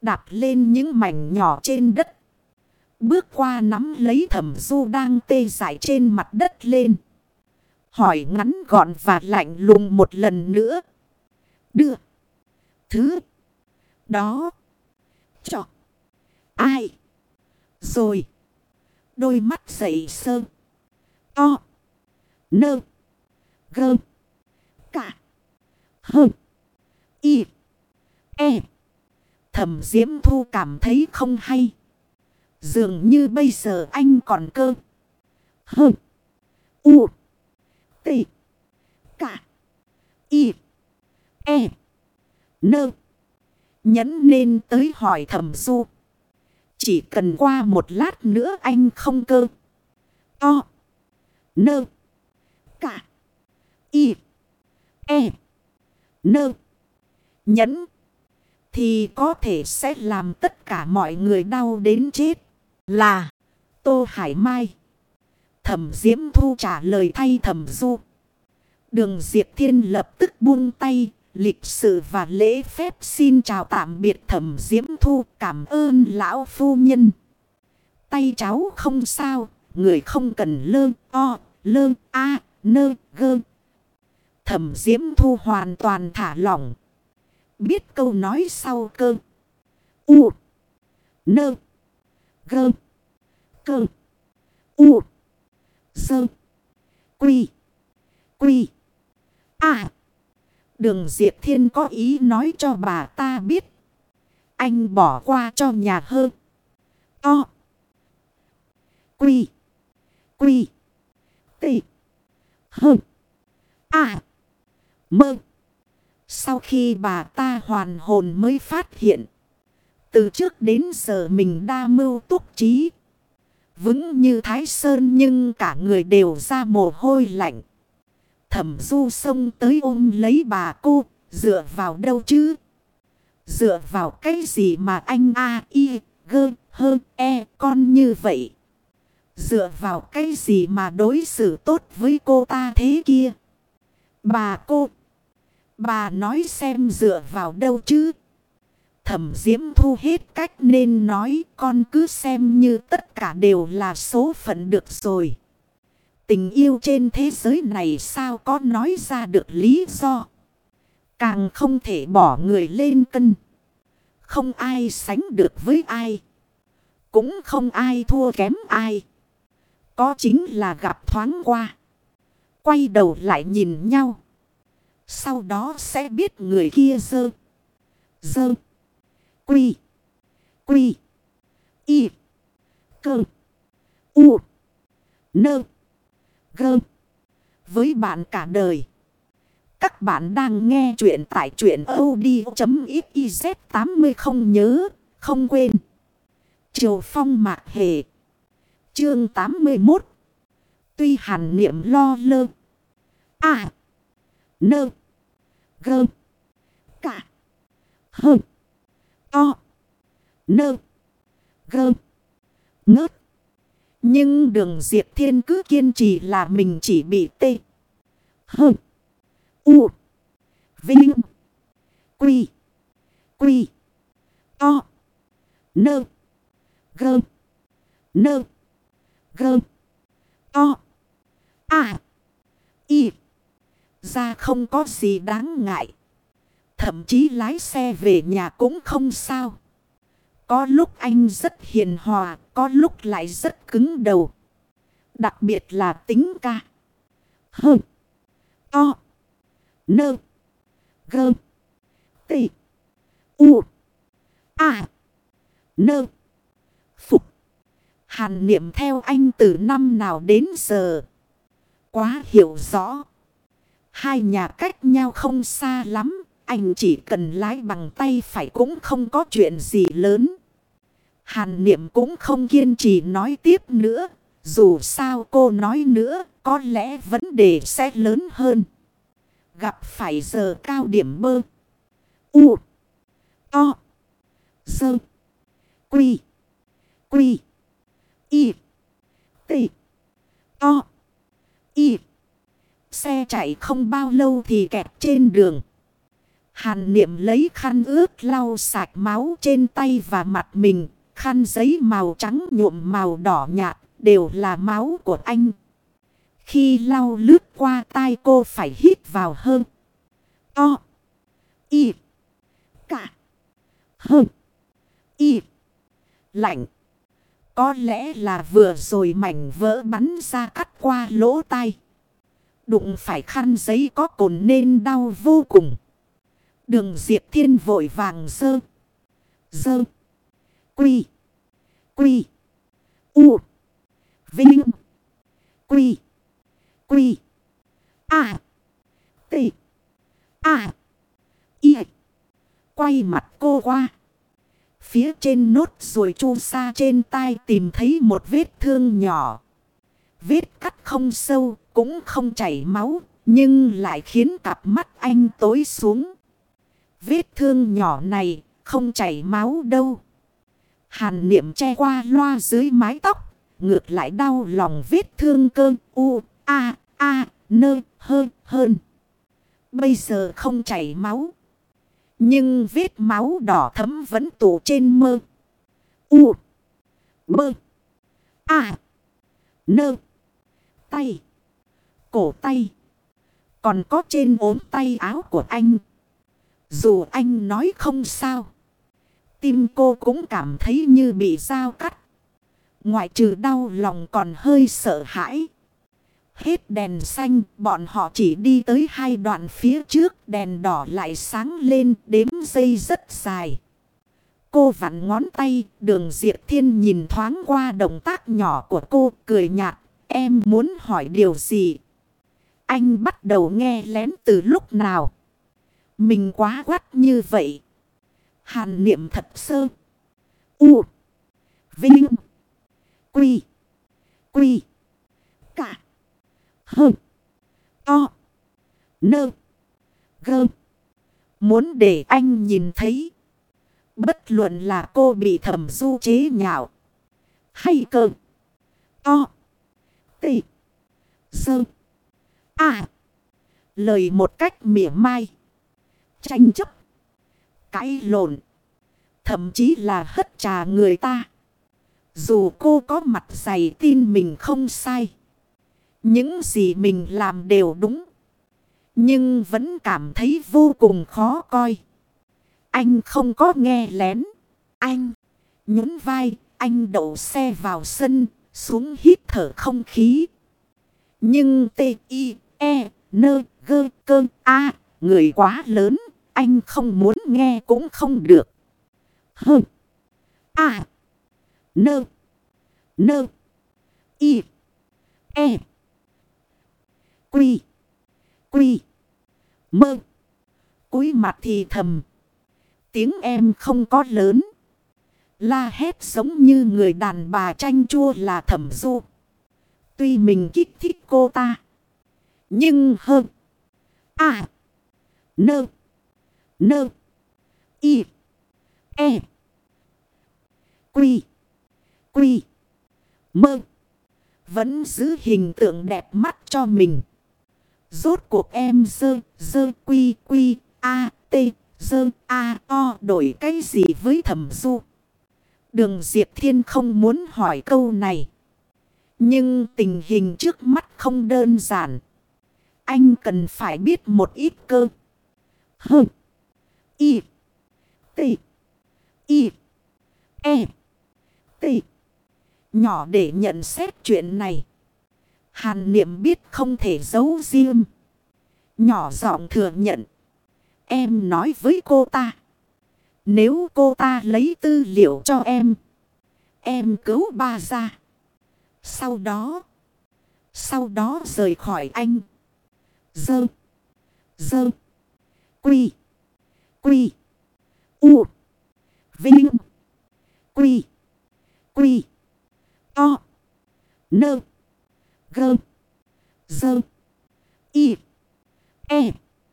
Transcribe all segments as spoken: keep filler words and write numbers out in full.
đạp lên những mảnh nhỏ trên đất. Bước qua nắm lấy Thẩm Du đang tê dại trên mặt đất lên. Hỏi ngắn gọn và lạnh lùng một lần nữa. Đưa. Thứ. Đó. Cho. Ai. Rồi. Đôi mắt dậy sơ. To. Nơ. Gơ. Cả. Hơ. Y. E. Thẩm Diễm Thu cảm thấy không hay. Dường như bây giờ anh còn cơ. Hơ. U. T. Cả. Y. E. Nơ. Nhẫn nên tới hỏi Thẩm Du. Chỉ cần qua một lát nữa anh không cơ. To. Nơ. Cả. Y. E. Nơ. Nhẫn. Thì có thể sẽ làm tất cả mọi người đau đến chết. Là Tô Hải Mai. Thẩm Diễm Thu trả lời thay Thẩm Du. Đường Diệp Thiên lập tức buông tay. Lịch sự và lễ phép xin chào tạm biệt Thẩm Diễm Thu, cảm ơn lão phu nhân. Tay cháu không sao, người không cần lơ, o, lơ, a, nơ, gơ. Thẩm Diễm Thu hoàn toàn thả lỏng. Biết câu nói sau cơ. U. Nơ. Gơ. Cơ. U. Sơ. Quy. Quy. À. Đường Diệp Thiên có ý nói cho bà ta biết. Anh bỏ qua cho nhà hơn. To. Quy. Quy. Tị. Hơn. À. Mơ. Sau khi bà ta hoàn hồn mới phát hiện. Từ trước đến giờ mình đa mưu túc trí. Vững như Thái Sơn nhưng cả người đều ra mồ hôi lạnh. Thẩm Du xông tới ôm lấy bà cô. Dựa vào đâu chứ? Dựa vào cái gì mà anh A, I, G, H, E con như vậy? Dựa vào cái gì mà đối xử tốt với cô ta thế kia? Bà cô. Bà nói xem dựa vào đâu chứ? Thẩm Diễm Thu hết cách nên nói con cứ xem như tất cả đều là số phận được rồi. Tình yêu trên thế giới này sao có nói ra được lý do. Càng không thể bỏ người lên cân. Không ai sánh được với ai. Cũng không ai thua kém ai. Có chính là gặp thoáng qua. Quay đầu lại nhìn nhau. Sau đó sẽ biết người kia dơ. Dơ. Quy. Quy. Y. Cơ. U. Nơ. Gơ. Với bạn cả đời. Các bạn đang nghe chuyện tại truyện audio.xyz tám mươi không nhớ, không quên. Triều Phong Mạc Hề. Chương tám mươi mốt. Tuy hàn niệm lo lơ. À. Nơ. Gơ. Cả. Hơ. To. Nơ. Gơ. Ngớt. Nhưng đường Diệp Thiên cứ kiên trì là mình chỉ bị tê. Hơ. U. Vinh. Quy. Quy. To. Nơ. Gơ. Nơ. Gơ. To. À. Y. Ra không có gì đáng ngại. Thậm chí lái xe về nhà cũng không sao. Có lúc anh rất hiền hòa, có lúc lại rất cứng đầu. Đặc biệt là tính ca. Hơ. To. Nơ. Gơ. Tị. U. À. Nơ. Phục. Hàn niệm theo anh từ năm nào đến giờ. Quá hiểu rõ. Hai nhà cách nhau không xa lắm. Anh chỉ cần lái bằng tay phải cũng không có chuyện gì lớn. Hàn niệm cũng không kiên trì nói tiếp nữa. Dù sao cô nói nữa, có lẽ vấn đề sẽ lớn hơn. Gặp phải giờ cao điểm bơ. U. To. Sơ. Quy. Quy. Y. Tị. To. Y. Xe chạy không bao lâu thì kẹt trên đường. Hàn Niệm lấy khăn ướt lau sạch máu trên tay và mặt mình. Khăn giấy màu trắng nhuộm màu đỏ nhạt đều là máu của anh. Khi lau lướt qua tai cô phải hít vào hơn. To. Y. Cả. Hơn. Y. Lạnh. Có lẽ là vừa rồi mảnh vỡ bắn ra cắt qua lỗ tai. Đụng phải khăn giấy có cồn nên đau vô cùng. Đường Diệp Thiên vội vàng dơ. Dơ. Quy. Quy. U. Vinh. Quy. Quy. A. T. A. Y. Quay mặt cô qua. Phía trên nốt ruồi chu sa trên tai tìm thấy một vết thương nhỏ. Vết cắt không sâu, cũng không chảy máu, nhưng lại khiến cặp mắt anh tối xuống. Vết thương nhỏ này không chảy máu đâu. Hàn Niệm che qua loa dưới mái tóc, ngược lại đau lòng vết thương cơ u, a, a, nơ, hơn, hơn. Bây giờ không chảy máu. Nhưng vết máu đỏ thấm vẫn tụ trên mơ. U. Mơ. A. Nơ. Tay. Cổ tay. Còn có trên ốm tay áo của anh. Dù anh nói không sao. Tim cô cũng cảm thấy như bị dao cắt. Ngoại trừ đau lòng còn hơi sợ hãi. Hết đèn xanh, bọn họ chỉ đi tới hai đoạn phía trước, đèn đỏ lại sáng lên, đếm giây rất dài. Cô vặn ngón tay, Đường Diệp Thiên nhìn thoáng qua động tác nhỏ của cô, cười nhạt, em muốn hỏi điều gì? Anh bắt đầu nghe lén từ lúc nào? Mình quá quắt như vậy. Hàn Niệm thật sơ. U. Vinh. Quy. Quy. Cả. Hơn. To. Nơ. Gơ. Muốn để anh nhìn thấy. Bất luận là cô bị Thẩm Du chế nhạo. Hay cơ. To. Tị. Dơ. À. Lời một cách mỉa mai. Tranh chấp. Cãi lộn. Thậm chí là hất trà người ta. Dù cô có mặt dày tin mình không sai. Những gì mình làm đều đúng. Nhưng vẫn cảm thấy vô cùng khó coi. Anh không có nghe lén. Anh nhún vai. Anh đậu xe vào sân. Xuống hít thở không khí. Nhưng T, I, E, N, G, cơ, A. Người quá lớn. Anh không muốn nghe cũng không được. Hơn. A. Nơ. Nơ. Y. E. Quy. Quy. Mơ. Cúi mặt thì thầm. Tiếng em không có lớn. La hét giống như người đàn bà chanh chua là Thẩm Du. Tuy mình kích thích cô ta. Nhưng hơn. A. Nơ. Nơ. Y. E. Quy. Quy. Mơ. Vẫn giữ hình tượng đẹp mắt cho mình. Rốt cuộc em dơ, dơ quy quy, a, t, dơ, a, o đổi cái gì với Thẩm Du? Đường Diệp Thiên không muốn hỏi câu này. Nhưng tình hình trước mắt không đơn giản. Anh cần phải biết một ít cơ. Hơn. Y. T. Y. E. T. Nhỏ để nhận xét chuyện này. Hàn Niệm biết không thể giấu riêng. Nhỏ giọng thừa nhận. Em nói với cô ta. Nếu cô ta lấy tư liệu cho em. Em cứu ba ra. Sau đó. Sau đó rời khỏi anh. Dơ. Dơ. Quy. Quy. U. Vinh. Quy. Quy. To. Nơ. Gơ. Dơ. Y. E.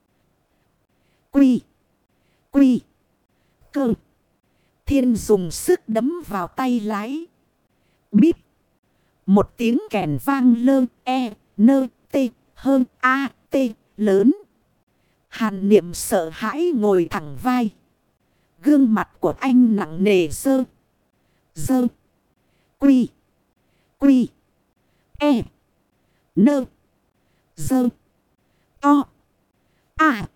Quy. Quy. Cơ. Thiên dùng sức đấm vào tay lái. Bíp. Một tiếng kèn vang lơ. E. Nơ. T. Hơn. A. T. Lớn. Hàn Niệm sợ hãi ngồi thẳng vai. Gương mặt của anh nặng nề sơ. Dơ. Quy. Quy. E. Nơ. Dơ. To. À.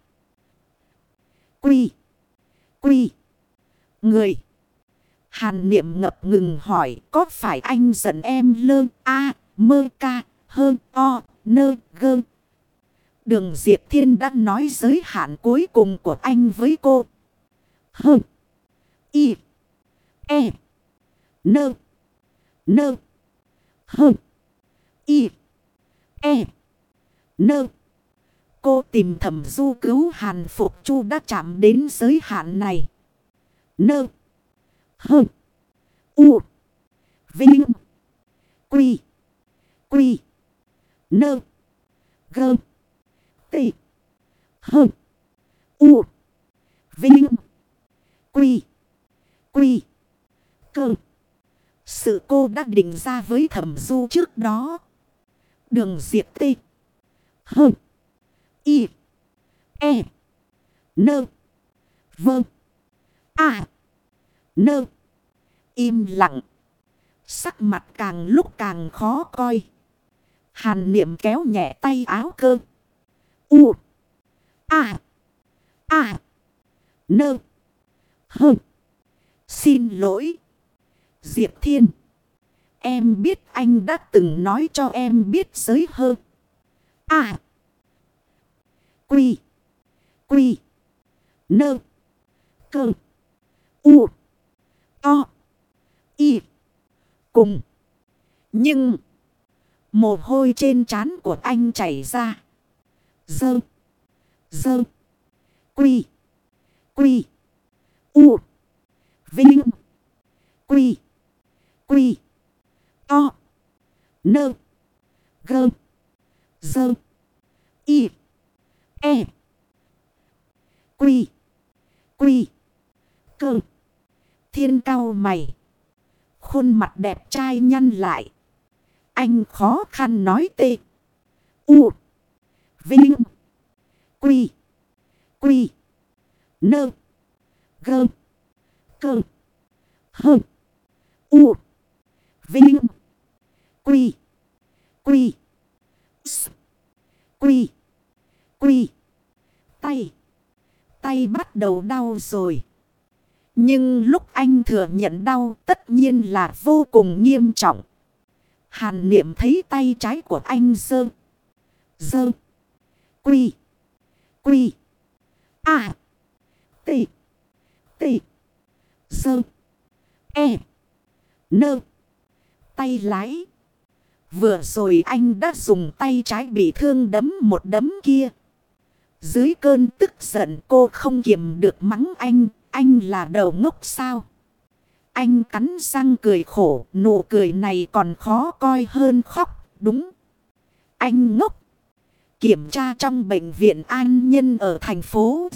Quy. Quy. Người. Hàn Niệm ngập ngừng hỏi, có phải anh giận em lơ a mơ ca hơn o nơ gơ? Đường Diệp Thiên đã nói giới hạn cuối cùng của anh với cô. Hơ. Y. E. Nơ. Nơ. Hơ. Y. E. Nơ. Cô tìm Thẩm Du cứu Hàn Phục Chu đã chạm đến giới hạn này. Nơ. Hơ. U. Vinh. Quy. Quy. Nơ. Gơ. Tị. Hơ. U. Vinh. Quy. Quy. Cơ. Sự cô đã định ra với Thẩm Du trước đó. Đường Diệp Tê. Hơ. Y. E. Nơ. Vơ. À. Nơ. Im lặng. Sắc mặt càng lúc càng khó coi. Hàn Niệm kéo nhẹ tay áo cơ. U. À. À. Nơ. Hơ. Xin lỗi. Diệp Thiên. Em biết anh đã từng nói cho em biết giới hơ. À. Quy. Quy. Nơ. Cơ. U. To. Y. Cùng. Nhưng. Mồ hôi trên trán của anh chảy ra. Dơ. Dơ. Quy. Quy. U. Vinh. Quy. Quy. To. Nơ. Gơ. Dơ. Y. E. Quy. Quy. Cơ. Thiên cau mày. Khuôn mặt đẹp trai nhăn lại. Anh khó khăn nói tê. U. Vinh. Quy. Quy. Nơ. Gơ. Cơ. Hơ. U. Vinh. Quy. Quy. S. Quy. Quy. Tay. Tay bắt đầu đau rồi. Nhưng lúc anh thừa nhận đau tất nhiên là vô cùng nghiêm trọng. Hàn Niệm thấy tay trái của anh dơ. Dơ. Quy. Quy. À. Tị. Tị. Dơ. E. Nơ. Tay lái. Vừa rồi anh đã dùng tay trái bị thương đấm một đấm kia. Dưới cơn tức giận cô không kiềm được mắng anh. Anh là đầu ngốc sao? Anh cắn răng cười khổ. Nụ cười này còn khó coi hơn khóc. Đúng. Anh ngốc. Kiểm tra trong bệnh viện an nhân ở thành phố.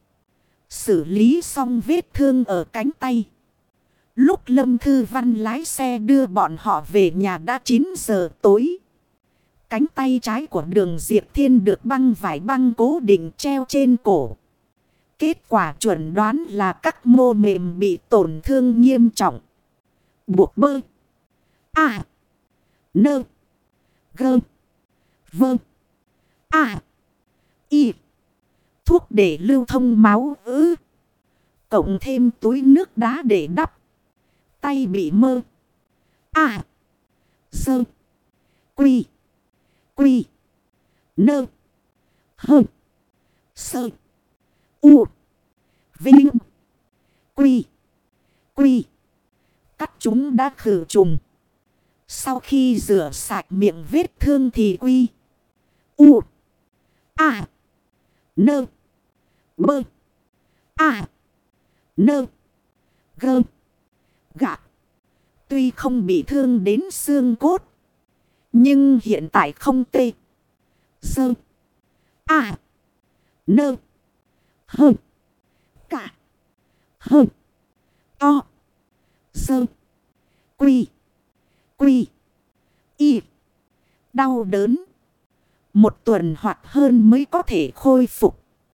Xử lý xong vết thương ở cánh tay. Lúc Lâm Thư Văn lái xe đưa bọn họ về nhà đã chín giờ tối. Cánh tay trái của Đường Diệp Thiên được băng vải băng cố định treo trên cổ. Kết quả chuẩn đoán là các mô mềm bị tổn thương nghiêm trọng. Buộc bơ. À. Nơ. Gơ. Vơ. À. Y. Thuốc để lưu thông máu ứ. Cộng thêm túi nước đá để đắp. Tay bị mơ. À. Sơ. Quy. Quy. Nơ. Hơ. Sơ. U. Vinh. Quy. Quy. Cắt chúng đã khử trùng. Sau khi rửa sạch miệng vết thương thì quy. U. À. Nơ. Bơ. À. Nơ. Gơ. Gạc. Tuy không bị thương đến xương cốt. Nhưng hiện tại không tê. Sơ. À. Nơ. Hơ. Cả. Hơ. To. Sơ. Quy. Quy. Y. Đau đớn. Một tuần hoặc hơn mới có thể khôi phục.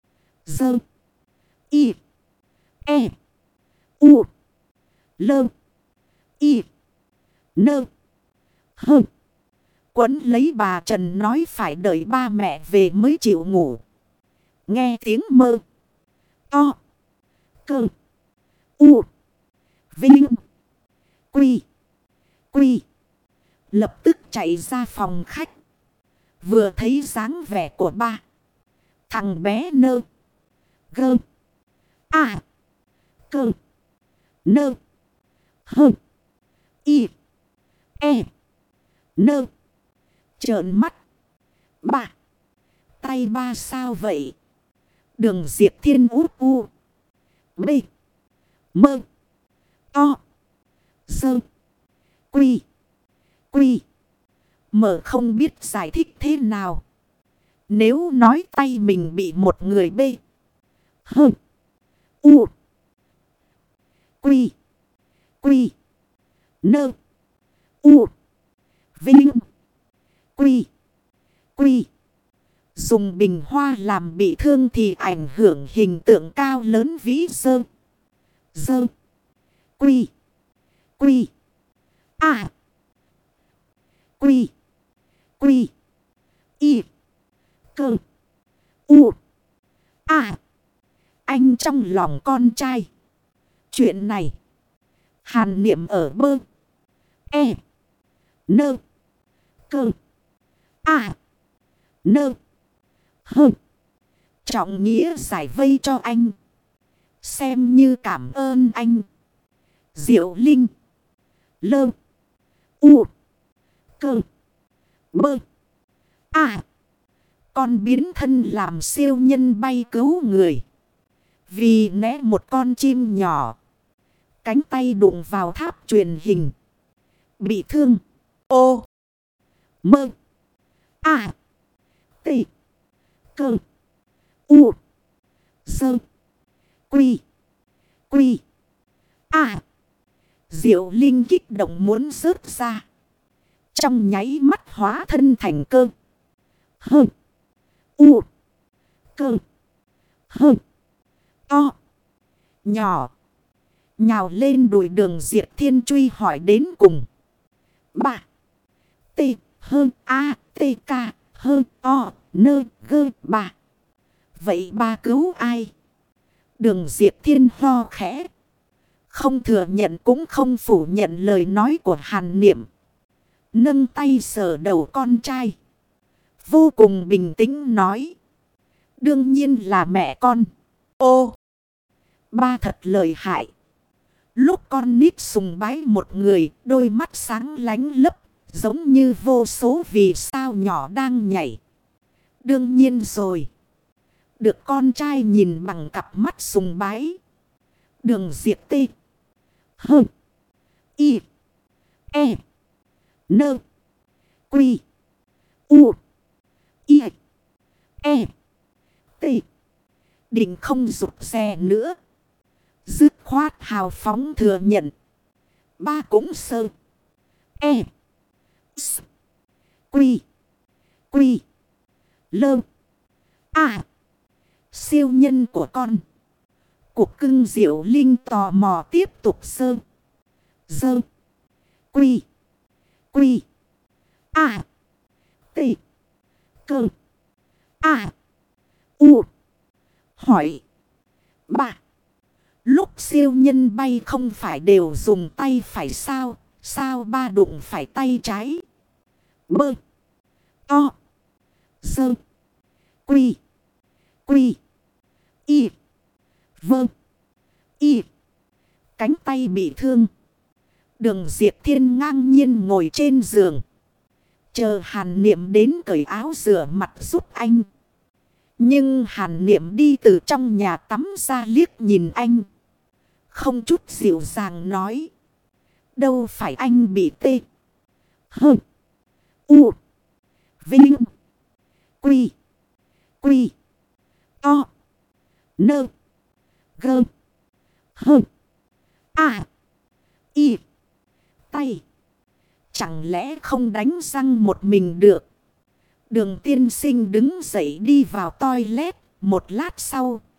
Dơ. Y. E. U. Lơ. Y. Nơ. Hơ. Quấn lấy bà Trần nói phải đợi ba mẹ về mới chịu ngủ. Nghe tiếng mơ. To. Cơ. U. Vinh. Quy. Quy. Lập tức chạy ra phòng khách. Vừa thấy dáng vẻ của ba. Thằng bé nơ. Gơ. À. Cơ. Nơ. Hơ. Y. E. Nơ. Trợn mắt. Ba. Tay ba sao vậy? Đường Diệp Thiên út u. B. Mơ. To. Sơ. Quy. Quy. Mở không biết giải thích thế nào. Nếu nói tay mình bị một người B. Hơ. U. Quy. Quy. Nơ. U. Vinh. Quy. Quy. Dùng bình hoa làm bị thương thì ảnh hưởng hình tượng cao lớn vĩ dơ. Dơ. Quy. Quy. À. Quy. Quy. Y. Cơ. U. À. Anh trong lòng con trai. Chuyện này. Hàn Niệm ở bơ. E. Nơ. Cơ. À. Nơ. Hơ. Trọng nghĩa giải vây cho anh. Xem như cảm ơn anh. Diệu Linh. Lơ. U. Cơ. Bơ. À. Con biến thân làm siêu nhân bay cứu người. Vì né một con chim nhỏ. Cánh tay đụng vào tháp truyền hình. Bị thương. Ô. Mơ. À. T. Cơ. U. Sơ. Quy. Quy. À. Diệu Linh kích động muốn rớt ra. Trong nháy mắt hóa thân thành cơ. Hơ. U. Cơ. Hơ. To. Nhỏ. Nhào lên đùi Đường Diệp Thiên truy hỏi đến cùng. Ba. T. Hơn. A. T. K. Hơn. O. Nơ. Gơ. Ba. Vậy ba cứu ai? Đường Diệp Thiên ho khẽ. Không thừa nhận cũng không phủ nhận lời nói của Hàn Niệm. Nâng tay sờ đầu con trai. Vô cùng bình tĩnh nói. Đương nhiên là mẹ con. Ô. Ba thật lợi hại. Lúc con nít sùng bái một người, đôi mắt sáng lánh lấp, giống như vô số vì sao nhỏ đang nhảy. Đương nhiên rồi. Được con trai nhìn bằng cặp mắt sùng bái. Đường Diệp T. Hơ. Y. E. Nơ. Quy. U. Y. E. T. Định không rụt rè nữa. Dứt khoát hào phóng thừa nhận. Ba cũng sơ. E. S. Quy. Quy. Lơ. À. Siêu nhân của con. Cục cưng Diệu Linh tò mò tiếp tục sơ. Dơ. Quy. Quy. À. T. Cơ. À. U. Hỏi. Ba. Lúc siêu nhân bay không phải đều dùng tay phải sao? Sao ba đụng phải tay trái? Bơ. To. Dơ. Quy. Quy. Y. Vơ. Y. Cánh tay bị thương. Đường Diệp Thiên ngang nhiên ngồi trên giường. Chờ Hàn Niệm đến cởi áo rửa mặt giúp anh. Nhưng Hàn Niệm đi từ trong nhà tắm ra liếc nhìn anh. Không chút dịu dàng nói. Đâu phải anh bị tê. Hơ. U. Vinh. Quy. Quy. To. Nơ. Gơ. Hơ. À. Y. Tay. Chẳng lẽ không đánh răng một mình được? Đường tiên sinh đứng dậy đi vào toilet. Một lát sau,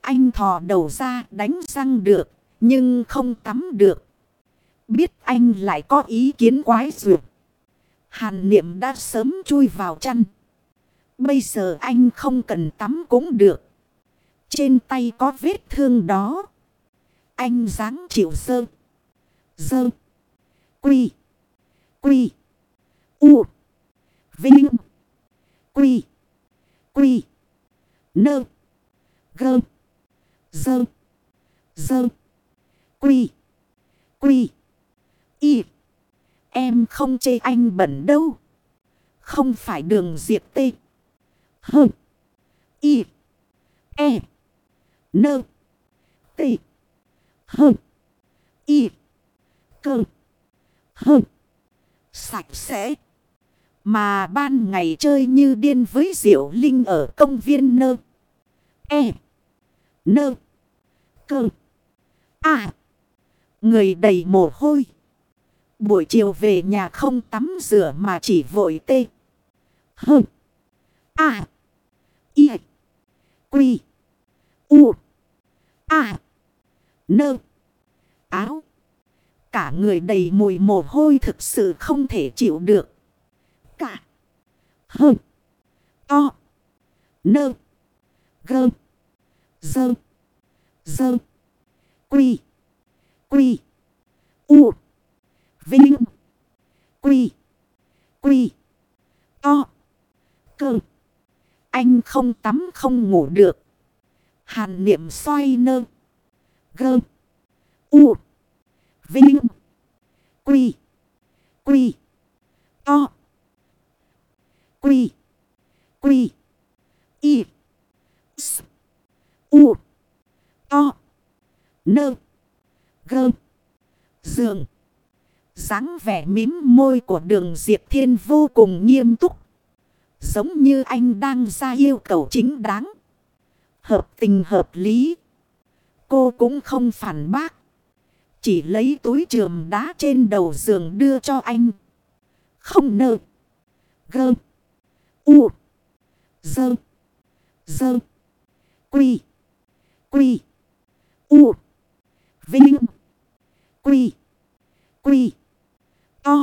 anh thò đầu ra đánh răng được, nhưng không tắm được. Biết anh lại có ý kiến quái duyệt. Hàn Niệm đã sớm chui vào chăn. Bây giờ anh không cần tắm cũng được. Trên tay có vết thương đó. Anh dáng chịu dơ. Dơ. Quy. Quy. U. Vinh. Quy. Quy. Nơ. Gơ. Dơ. Dơ. Quy. Quy. Y. Em không chê anh bẩn đâu. Không phải Đường Diệp tê. Hơ. Y. E. Nơ. Tê. Hơ. Y. Cơ. Hơ. Sạch sẽ. Mà ban ngày chơi như điên với Diệu Linh ở công viên nơ. E. Nơ. Cơ. À. Người đầy mồ hôi. Buổi chiều về nhà không tắm rửa mà chỉ vội tê. Hơ. À. Y. Quy. U. À. Nơ. Áo. Cả người đầy mùi mồ hôi thực sự không thể chịu được. Cả. Hơ. To. Nơ. Gơ. Dơ. Dơ. Quy. Quy. U. Vinh. Quy. Quy. To. Cơ. Anh không tắm không ngủ được. Hàn Niệm xoay nơ. Gơ. U. Vinh. Quy. Quy. To. Quy. Quy. Y. S. U. To. Nơ. Gơ. Giường. Dáng vẻ mím môi của Đường Diệp Thiên vô cùng nghiêm túc. Giống như anh đang ra yêu cầu chính đáng. Hợp tình hợp lý. Cô cũng không phản bác. Chỉ lấy túi chườm đá trên đầu giường đưa cho anh. Không nơ. Gơ. U. Dơ. Dơ. Quy. Quy. U. Vinh. Quy. Quy. To.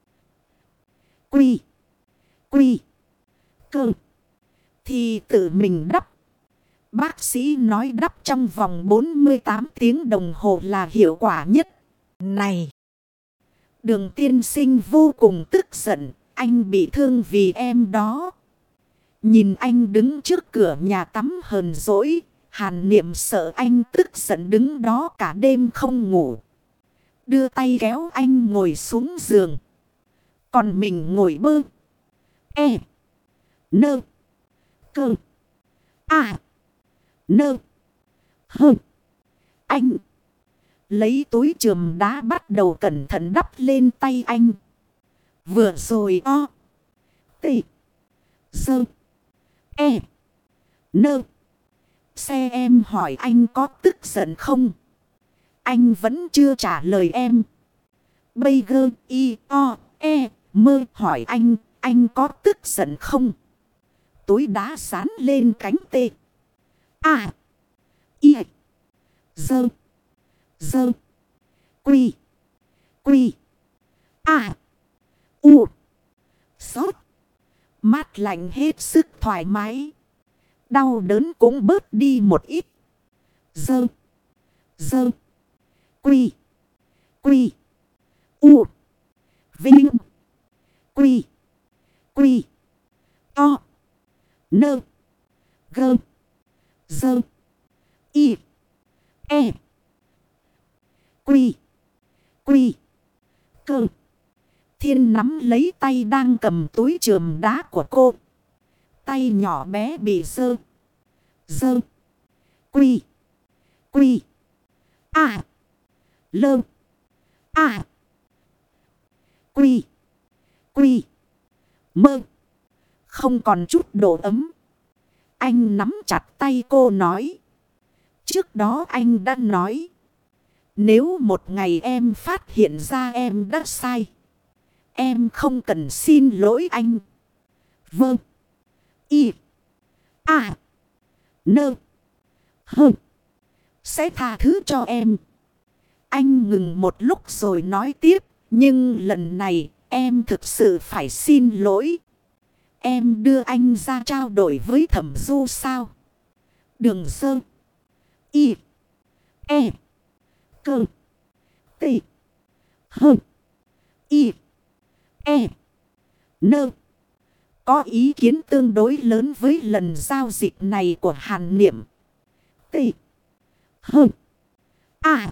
Quy. Quy. Cơ. Thì tự mình đắp. Bác sĩ nói đắp trong vòng bốn mươi tám tiếng đồng hồ là hiệu quả nhất. Này! Đường tiên sinh vô cùng tức giận. Anh bị thương vì em đó. Nhìn anh đứng trước cửa nhà tắm hờn dỗi. Hàn Niệm sợ anh tức giận đứng đó cả đêm không ngủ. Đưa tay kéo anh ngồi xuống giường. Còn mình ngồi bơ. E. Nơ. Cơ. À. Nơ. Hơ. Anh. Lấy túi chườm đá bắt đầu cẩn thận đắp lên tay anh. Vừa rồi o. Tị. Dơ. E. Nơ. Xe em hỏi anh có tức giận không? Anh vẫn chưa trả lời em. Bây gơ y o e mơ hỏi anh. Anh có tức giận không? Túi đá sán lên cánh tê. À. Y. Dơ. Dơ. Quy. Quy. À. U. Sốt. Mát lạnh hết sức thoải mái. Đau đớn cũng bớt đi một ít. Dơ. Dơ. Quy. Quy. U. Vinh. Quy. Quy. To. Nơ. Gơ. Dơ. Y. E. Quy. Quy. Cơ. Thiên nắm lấy tay đang cầm túi chườm đá của cô. Tay nhỏ bé bị dơ. Dơ. Quy. Quy. À. Lơ. À. Quy. Quy. Mơ. Không còn chút độ ấm. Anh nắm chặt tay cô nói. Trước đó anh đã nói. Nếu một ngày em phát hiện ra em đã sai. Em không cần xin lỗi anh. Vâng. Y. À. Nơ. Hơ. sẽ tha thứ cho em. Anh ngừng một lúc rồi nói tiếp. Nhưng lần này em thực sự phải xin lỗi. Em đưa anh ra trao đổi với Thẩm Du sao? Đường Sơ. Y. E. Cơ. T. Hơ. Y. E. Nơ. Có ý kiến tương đối lớn với lần giao dịch này của Hàn Niệm. T. Hơ. A.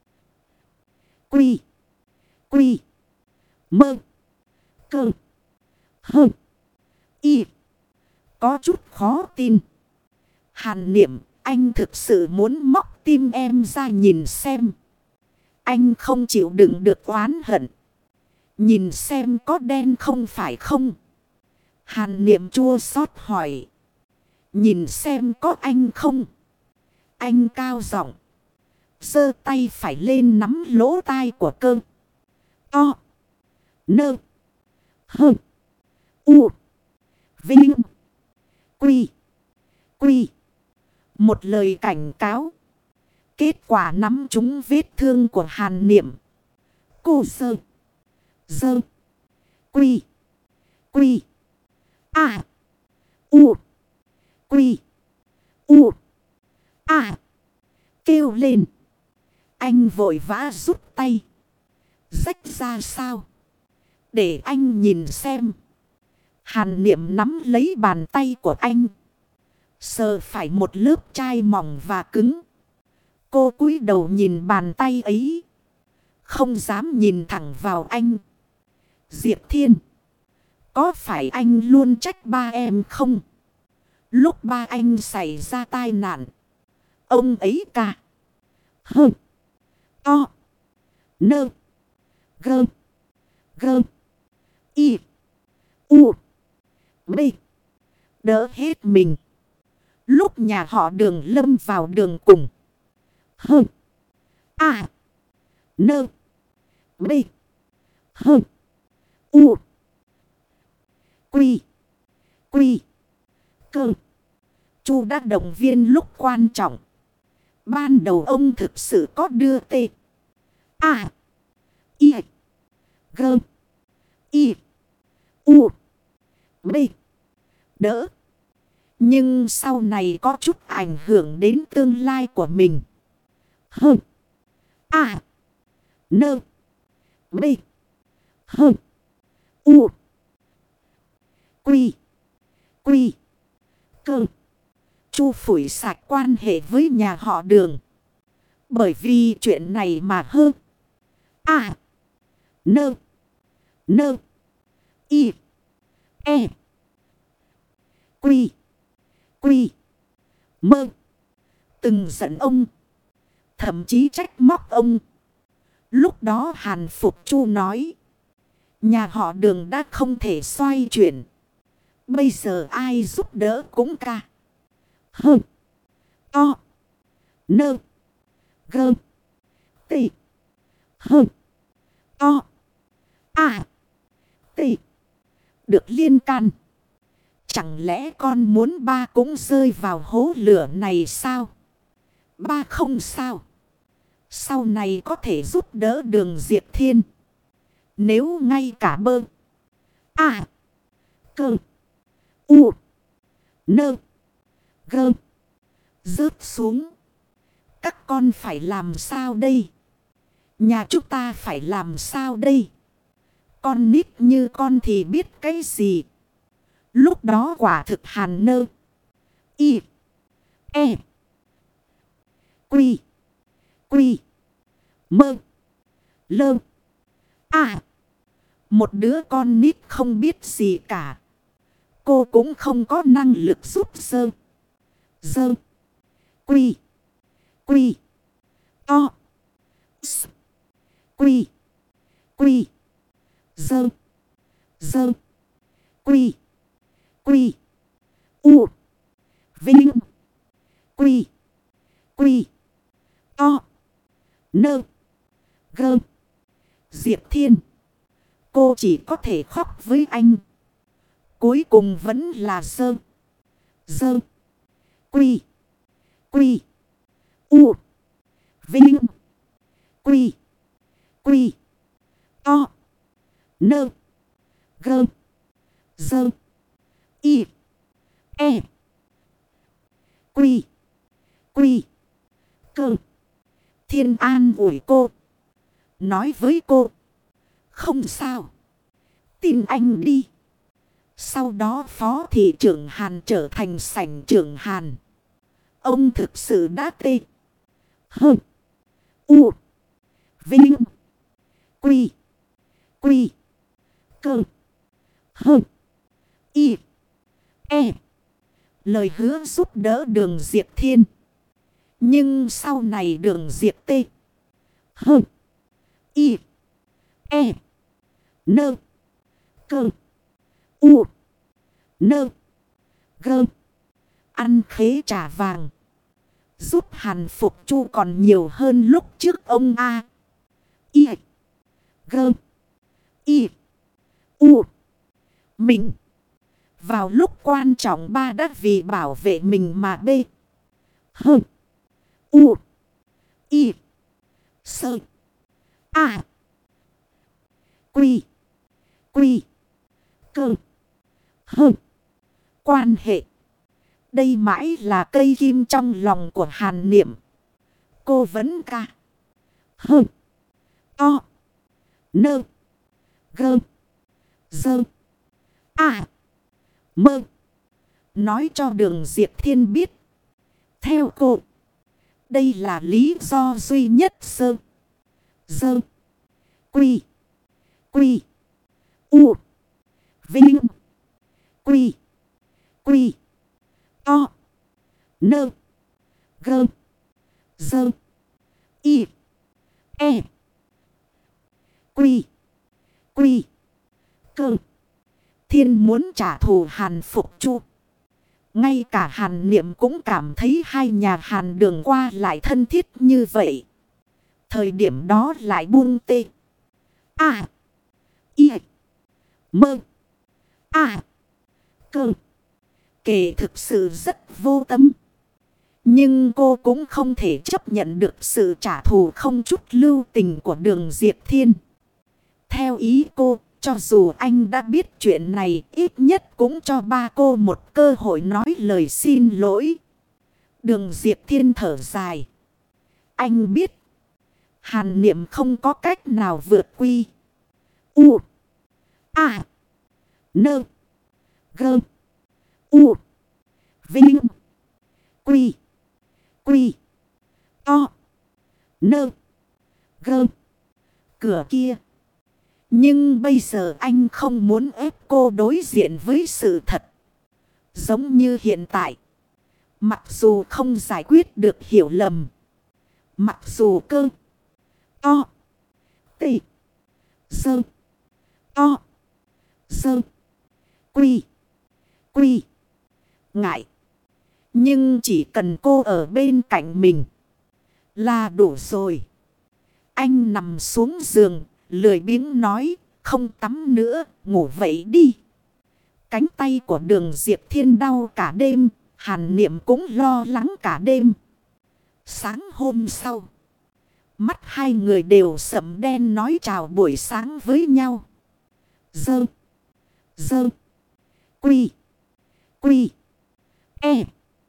Quy. Quy. Mơ. Cơ. Hơ. Y. Có chút khó tin. Hàn Niệm, anh thực sự muốn móc tim em ra nhìn xem. Anh không chịu đựng được oán hận. Nhìn xem có đen không phải không? Hàn Niệm chua xót hỏi. Nhìn xem có anh không? Anh cao giọng, giơ tay phải lên nắm lỗ tai của Cơ. To. Nơ. Hơ. U. Vinh. Quy. Quy. Một lời cảnh cáo. Kết quả nắm trúng vết thương của Hàn Niệm. Cô sơ. Dơ. Quy. Quy. A. U. Quy. U. A. Kêu lên. Anh vội vã rút tay. Rách ra sao? Để anh nhìn xem. Hàn Niệm nắm lấy bàn tay của anh. Sờ phải một lớp chai mỏng và cứng. Cô cúi đầu nhìn bàn tay ấy. Không dám nhìn thẳng vào anh. Diệp Thiên. Có phải anh luôn trách ba em không? Lúc ba anh xảy ra tai nạn. Ông ấy cả. Hơ. To. Nơ. Gơ. Gơ. Y. U. B. Đỡ hết mình. Lúc nhà họ Đường lâm vào đường cùng. Hơ. A. Nơ. B. Hơ. U. Quy. Quy. Cơ. Chu đã động viên lúc quan trọng. Ban đầu ông thực sự có đưa T. A. I. G. I. U. B. Đỡ. Nhưng sau này có chút ảnh hưởng đến tương lai của mình. Hơ. A. Nơ. B. Hơ. U. Quy. Quy. Cơ. Chu phủi sạch quan hệ với nhà họ Đường. Bởi vì chuyện này mà hơ. A. Nơ. Nơ. Y. E. Quy. Quy. Mơ. Từng giận ông. Thậm chí trách móc ông. Lúc đó Hàn Phục Chu nói. Nhà họ Đường đã không thể xoay chuyển. Bây giờ ai giúp đỡ cũng ca. Hơ. To. Nơ. Gơ. T. Hơ. To. A. T. Được liên can. Chẳng lẽ con muốn ba cũng rơi vào hố lửa này sao? Ba không sao. Sau này có thể giúp đỡ Đường Diệp Thiên. Nếu ngay cả bơ. A. Cơ. U. Nơ. Gơ. Rớt xuống. Các con phải làm sao đây? Nhà chúng ta phải làm sao đây? Con nít như con thì biết cái gì? Lúc đó quả thực Hàn Nơ. Y. E. Quy. Quy. Mơ. Lơ. À. Một đứa con nít không biết gì cả. Cô cũng không có năng lực giúp sơ. Dơ. Quy. Quy. To. S. Quy. Quy. Dơ. Dơ. Quy. Quy. U. Vinh. Quy. Quy. To. Nơ. Gơ. Diệp Thiên. Cô chỉ có thể khóc với anh. Cuối cùng vẫn là dơ. Dơ. Quy. Quy. U. Vinh. Quy. Quy. To. Nơ. Gơ. Dơ. Y. E. Quy. Quy. Cơ. Thiên an ủi cô. Nói với cô. Không sao. Tin anh đi. Sau đó phó thị trưởng Hàn trở thành sảnh trưởng Hàn. Ông thực sự đã tê. Hơ. U. Vinh. Quy. Quy. Cơ. Hơ. Y. E. Lời hứa giúp đỡ Đường Diệp Thiên. Nhưng sau này Đường Diệp tê. Hơ. Y. E. Nơ. Cơ. U. Nơ. Gơ. Ăn khế trả vàng. Giúp Hàn Phục Chu còn nhiều hơn lúc trước ông A. Y. Gơ. Y. U. Mình. Vào lúc quan trọng ba đã vì bảo vệ mình mà B. Hơ. U. Y. Sơ. A. Quy. Quy. Cơ. Hơ. Quan hệ. Đây mãi là cây kim trong lòng của Hàn Niệm. Cô vẫn ca. Hơ. To. Nơ. Gơ. Dơ. À. Mơ. Nói cho Đường Diệp Thiên biết. Theo cô. Đây là lý do duy nhất sơ. Dơ. Quy. Quy. U. Vinh. Quy. Quy. To. Nơ. Gơ. Dơ. Y. E. Quy. Quy. Cơ. Thiên muốn trả thù Hàn Phục Chu. Ngay cả Hàn Niệm cũng cảm thấy hai nhà Hàn Đường qua lại thân thiết như vậy. Thời điểm đó lại buông tê. À. Y. Mơ. À. Cơ. Kể thực sự rất vô tâm. Nhưng cô cũng không thể chấp nhận được sự trả thù không chút lưu tình của Đường Diệp Thiên. Theo ý cô, cho dù anh đã biết chuyện này, ít nhất cũng cho ba cô một cơ hội nói lời xin lỗi. Đường Diệp Thiên thở dài. Anh biết. Hàn Niệm không có cách nào vượt quy. U. A. Nơ. Gơ. U. Vinh. Quy. Quy. To. Nơ. Gơ. Cửa kia. Nhưng bây giờ anh không muốn ép cô đối diện với sự thật. Giống như hiện tại. Mặc dù không giải quyết được hiểu lầm. Mặc dù cơ. To. Tị. Dơ. To. Dơ. Quy. Quy. Ngại. Nhưng chỉ cần cô ở bên cạnh mình là đủ rồi. Anh nằm xuống giường, lười biếng nói, không tắm nữa, ngủ vậy đi. Cánh tay của Đường Diệp Thiên đau cả đêm, Hàn Niệm cũng lo lắng cả đêm. Sáng hôm sau, mắt hai người đều sẫm đen nói chào buổi sáng với nhau. Dơ. Dơ. Quy. Quy. E.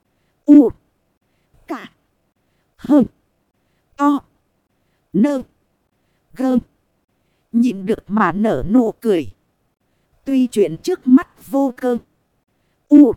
U. Cả. Hơ. To. Nơ. Gơ. Nhịn được mà nở nụ cười. Tuy chuyện trước mắt vô cơ. U.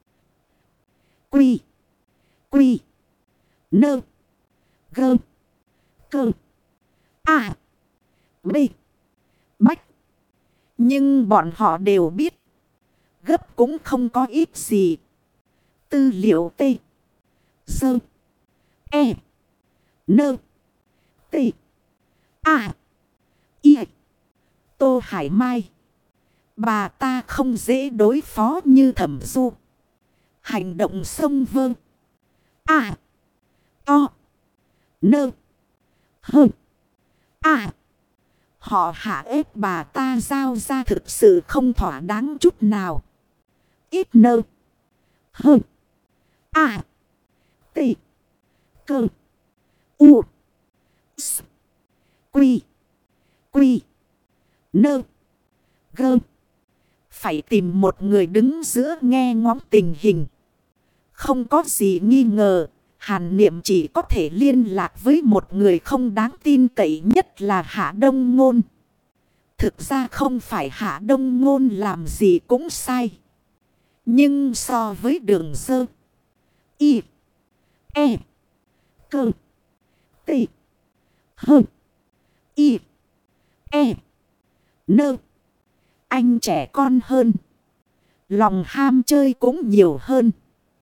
Quy. Quy. Nơ. Gơ. Cơ. A. B. Bách. Nhưng bọn họ đều biết. Gấp cũng không có ít gì. Tư liệu T. Dơ. E. Nơ. T. A. Y. Tô Hải Mai. Bà ta không dễ đối phó như Thẩm Du. Hành động sông vơ. A. To. Nơ. Hơ. A. Họ hạ ép bà ta giao ra thực sự không thỏa đáng chút nào. Ít nơ. Hơ. A. T. Cơ. U. Quy. Quy. Nơ. Gơ. Phải tìm một người đứng giữa nghe ngóng tình hình. Không có gì nghi ngờ. Hàn Niệm chỉ có thể liên lạc với một người không đáng tin cậy nhất là Hạ Đông Ngôn. Thực ra không phải Hạ Đông Ngôn làm gì cũng sai. Nhưng so với Đường Dơ, Y, E, Cơ, T, H, Y, E, Nơ, anh trẻ con hơn. Lòng ham chơi cũng nhiều hơn.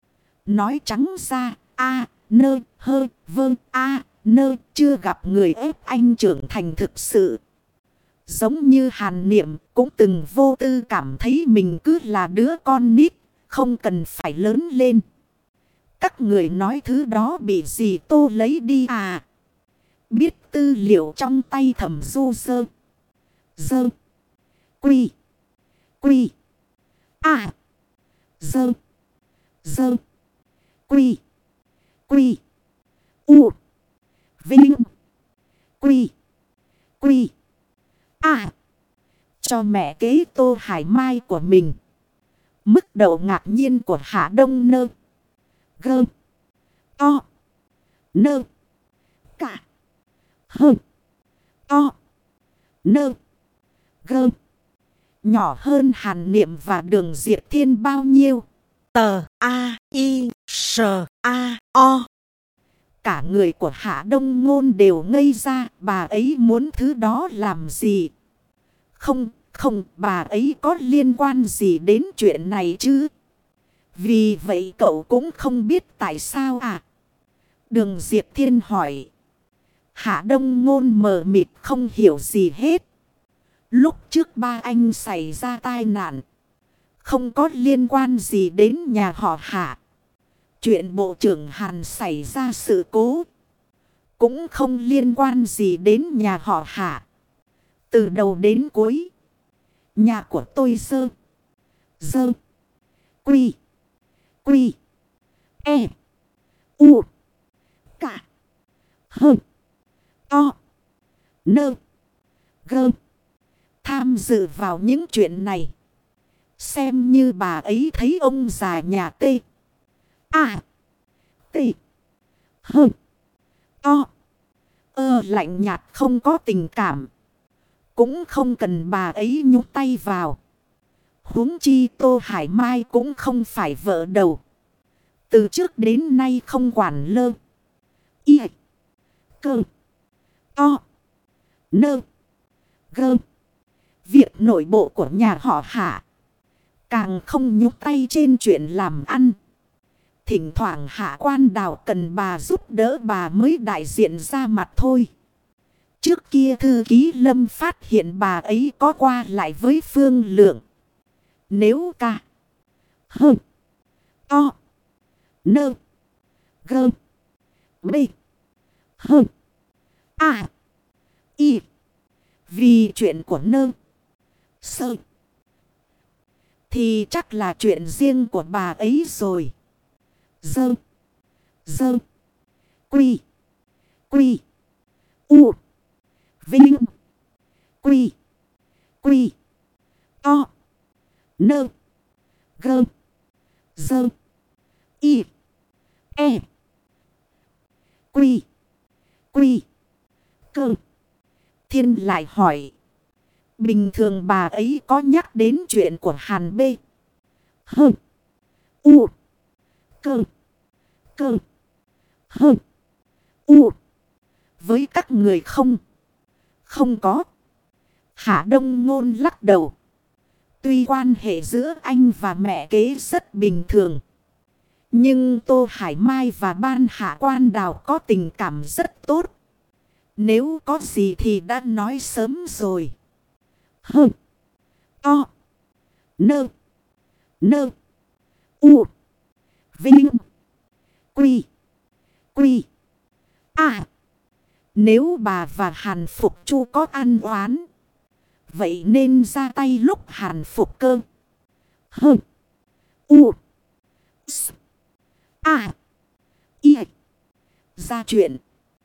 Nói trắng ra, A, Nơ, Hơ, Vơ, A, Nơ chưa gặp người ép anh trưởng thành thực sự. Giống như Hàn Niệm cũng từng vô tư cảm thấy mình cứ là đứa con nít, không cần phải lớn lên. Các người nói thứ đó bị gì Tô lấy đi à? Biết tư liệu trong tay Thẩm Du Dơ. Dơ. Quy. Quy. À. Dơ. Dơ. Quy. Quy. U. Vinh. Quy. Quy. À. Cho mẹ kế Tô Hải Mai của mình. Mức độ ngạc nhiên của Hạ Đông Nơ. Gơ. To. Nơ. Cả. Hơ. To. Nơ. Gơ. Nhỏ hơn Hàn Niệm và Đường Diệp Thiên bao nhiêu? Tờ A I S A O. Cả người của Hạ Đông Ngôn đều ngây ra. Bà ấy muốn thứ đó làm gì? Không, không, bà ấy có liên quan gì đến chuyện này chứ? Vì vậy cậu cũng không biết tại sao à? Đường Diệp Thiên hỏi. Hạ Đông Ngôn mờ mịt không hiểu gì hết. Lúc trước ba anh xảy ra tai nạn. Không có liên quan gì đến nhà họ Hạ. Chuyện bộ trưởng Hàn xảy ra sự cố. Cũng không liên quan gì đến nhà họ Hạ. Từ đầu đến cuối. Nhà của tôi Dơ. Dơ. Quy. Quy. E. U. Cả. Hơ. To. Nơ. Gơ. Tham dự vào những chuyện này. Xem như bà ấy thấy ông già nhà T. À. T. Hơ. To. Ơ lạnh nhạt không có tình cảm. Cũng không cần bà ấy nhúc tay vào. Huống chi Tô Hải Mai cũng không phải vợ đầu. Từ trước đến nay không quản lơ. Y. Cơ. To. Nơ. Gơ. Việc nội bộ của nhà họ Hạ. Càng không nhúc tay trên chuyện làm ăn. Thỉnh thoảng Hạ Quan Đào cần bà giúp đỡ bà mới đại diện ra mặt thôi. Trước kia thư ký Lâm phát hiện bà ấy có qua lại với Phương Lượng. Nếu ca. Hơ. To. Nơ. Gơ. B. Hơ. À. Y. Vì chuyện của nơ. Sơ. Thì chắc là chuyện riêng của bà ấy rồi. Dơ. Dơ. Quy. Quy. U. Vinh. Quy. Quy. To. Nơ. Gơ. Dơ. Y. E. Quy. Quy. Cơ. Thiên lại hỏi. Bình thường bà ấy có nhắc đến chuyện của Hàn B. Hơ. U. Cơ. Cơ. Hơ. U. Với các người không? Không có. Hạ Đông Ngôn lắc đầu. Tuy quan hệ giữa anh và mẹ kế rất bình thường. Nhưng Tô Hải Mai và Ban Hạ Quan Đào có tình cảm rất tốt. Nếu có gì thì đã nói sớm rồi. Hơ. To. Nơ. Nơ. U. Vinh. Quy. Quy. À. Nếu bà và Hàn Phục Chu có ăn oán. Vậy nên ra tay lúc Hàn Phục Cơ. Hơ. U. S. À. Y. Ra chuyện.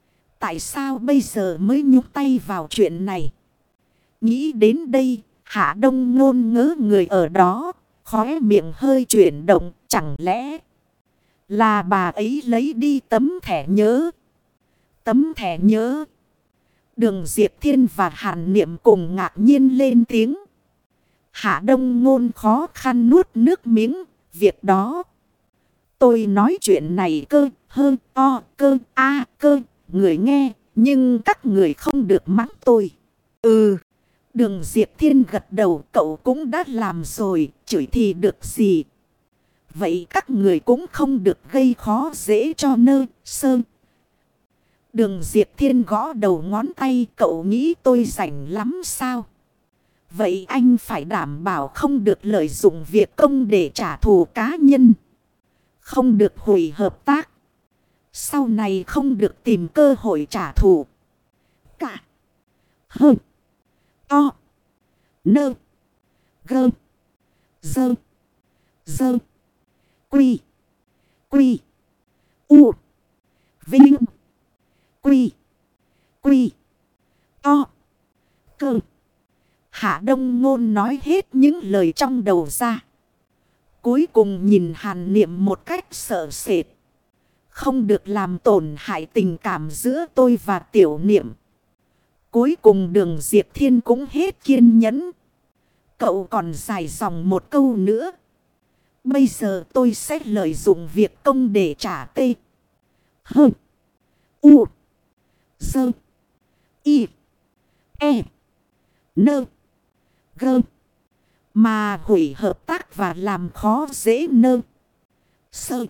tại sao bây giờ mới nhúc tay vào chuyện này? Nghĩ đến đây, Hạ Đông Ngôn ngớ người ở đó, khóe miệng hơi chuyển động, chẳng lẽ là bà ấy lấy đi tấm thẻ nhớ? Tấm thẻ nhớ. Đường Diệp Thiên và Hàn Niệm cùng ngạc nhiên lên tiếng. Hạ Đông Ngôn khó khăn nuốt nước miếng. Việc đó, tôi nói chuyện này cơ, hơn, o, cơ, a, cơ, người nghe, nhưng các người không được mắng tôi. Ừ, Đường Diệp Thiên gật đầu, cậu cũng đã làm rồi, chửi thì được gì. Vậy các người cũng không được gây khó dễ cho nơ, sơ. Đường Diệp Thiên gõ đầu ngón tay, cậu nghĩ tôi rảnh lắm sao? Vậy anh phải đảm bảo không được lợi dụng việc công để trả thù cá nhân. Không được hủy hợp tác. Sau này không được tìm cơ hội trả thù. Cả. Hơ. To. Nơ. Gơ. Dơ. Dơ. Quy. Quy. U. Vinh. Quy. Quy. To. Cơ. Hạ Đông Ngôn nói hết những lời trong đầu ra. Cuối cùng nhìn Hàn Niệm một cách sợ sệt. Không được làm tổn hại tình cảm giữa tôi và Tiểu Niệm. Cuối cùng Đường Diệp Thiên cũng hết kiên nhẫn. Cậu còn dài dòng một câu nữa. Bây giờ tôi sẽ lợi dụng việc công để trả tê. Hơ. U. Dơ. Y. E. Nơ. Gơ. Mà hủy hợp tác và làm khó dễ nơ. Sơ.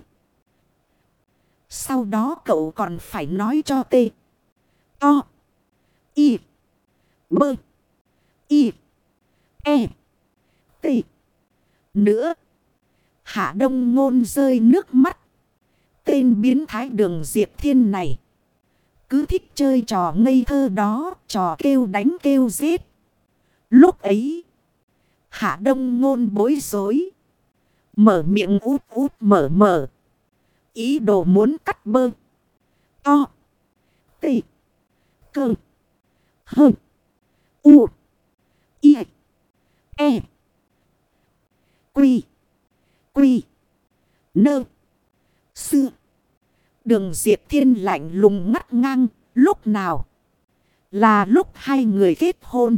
Sau đó cậu còn phải nói cho tê. To. Y. Bơ. Y. E. Tê. Nữa. Hạ Đông Ngôn rơi nước mắt. Tên biến thái Đường Diệp Thiên này cứ thích chơi trò ngây thơ đó, trò kêu đánh kêu giết. Lúc ấy, Hạ Đông Ngôn bối rối. Mở miệng út út mở mở. Ý đồ muốn cắt bơ. To. Tê. Cơ. Hơ. U. Y. E. Quy. Quy. Nơ. Sư. Đường Diệp Thiên lạnh lùng ngắt ngang. Lúc nào? Là lúc hai người kết hôn.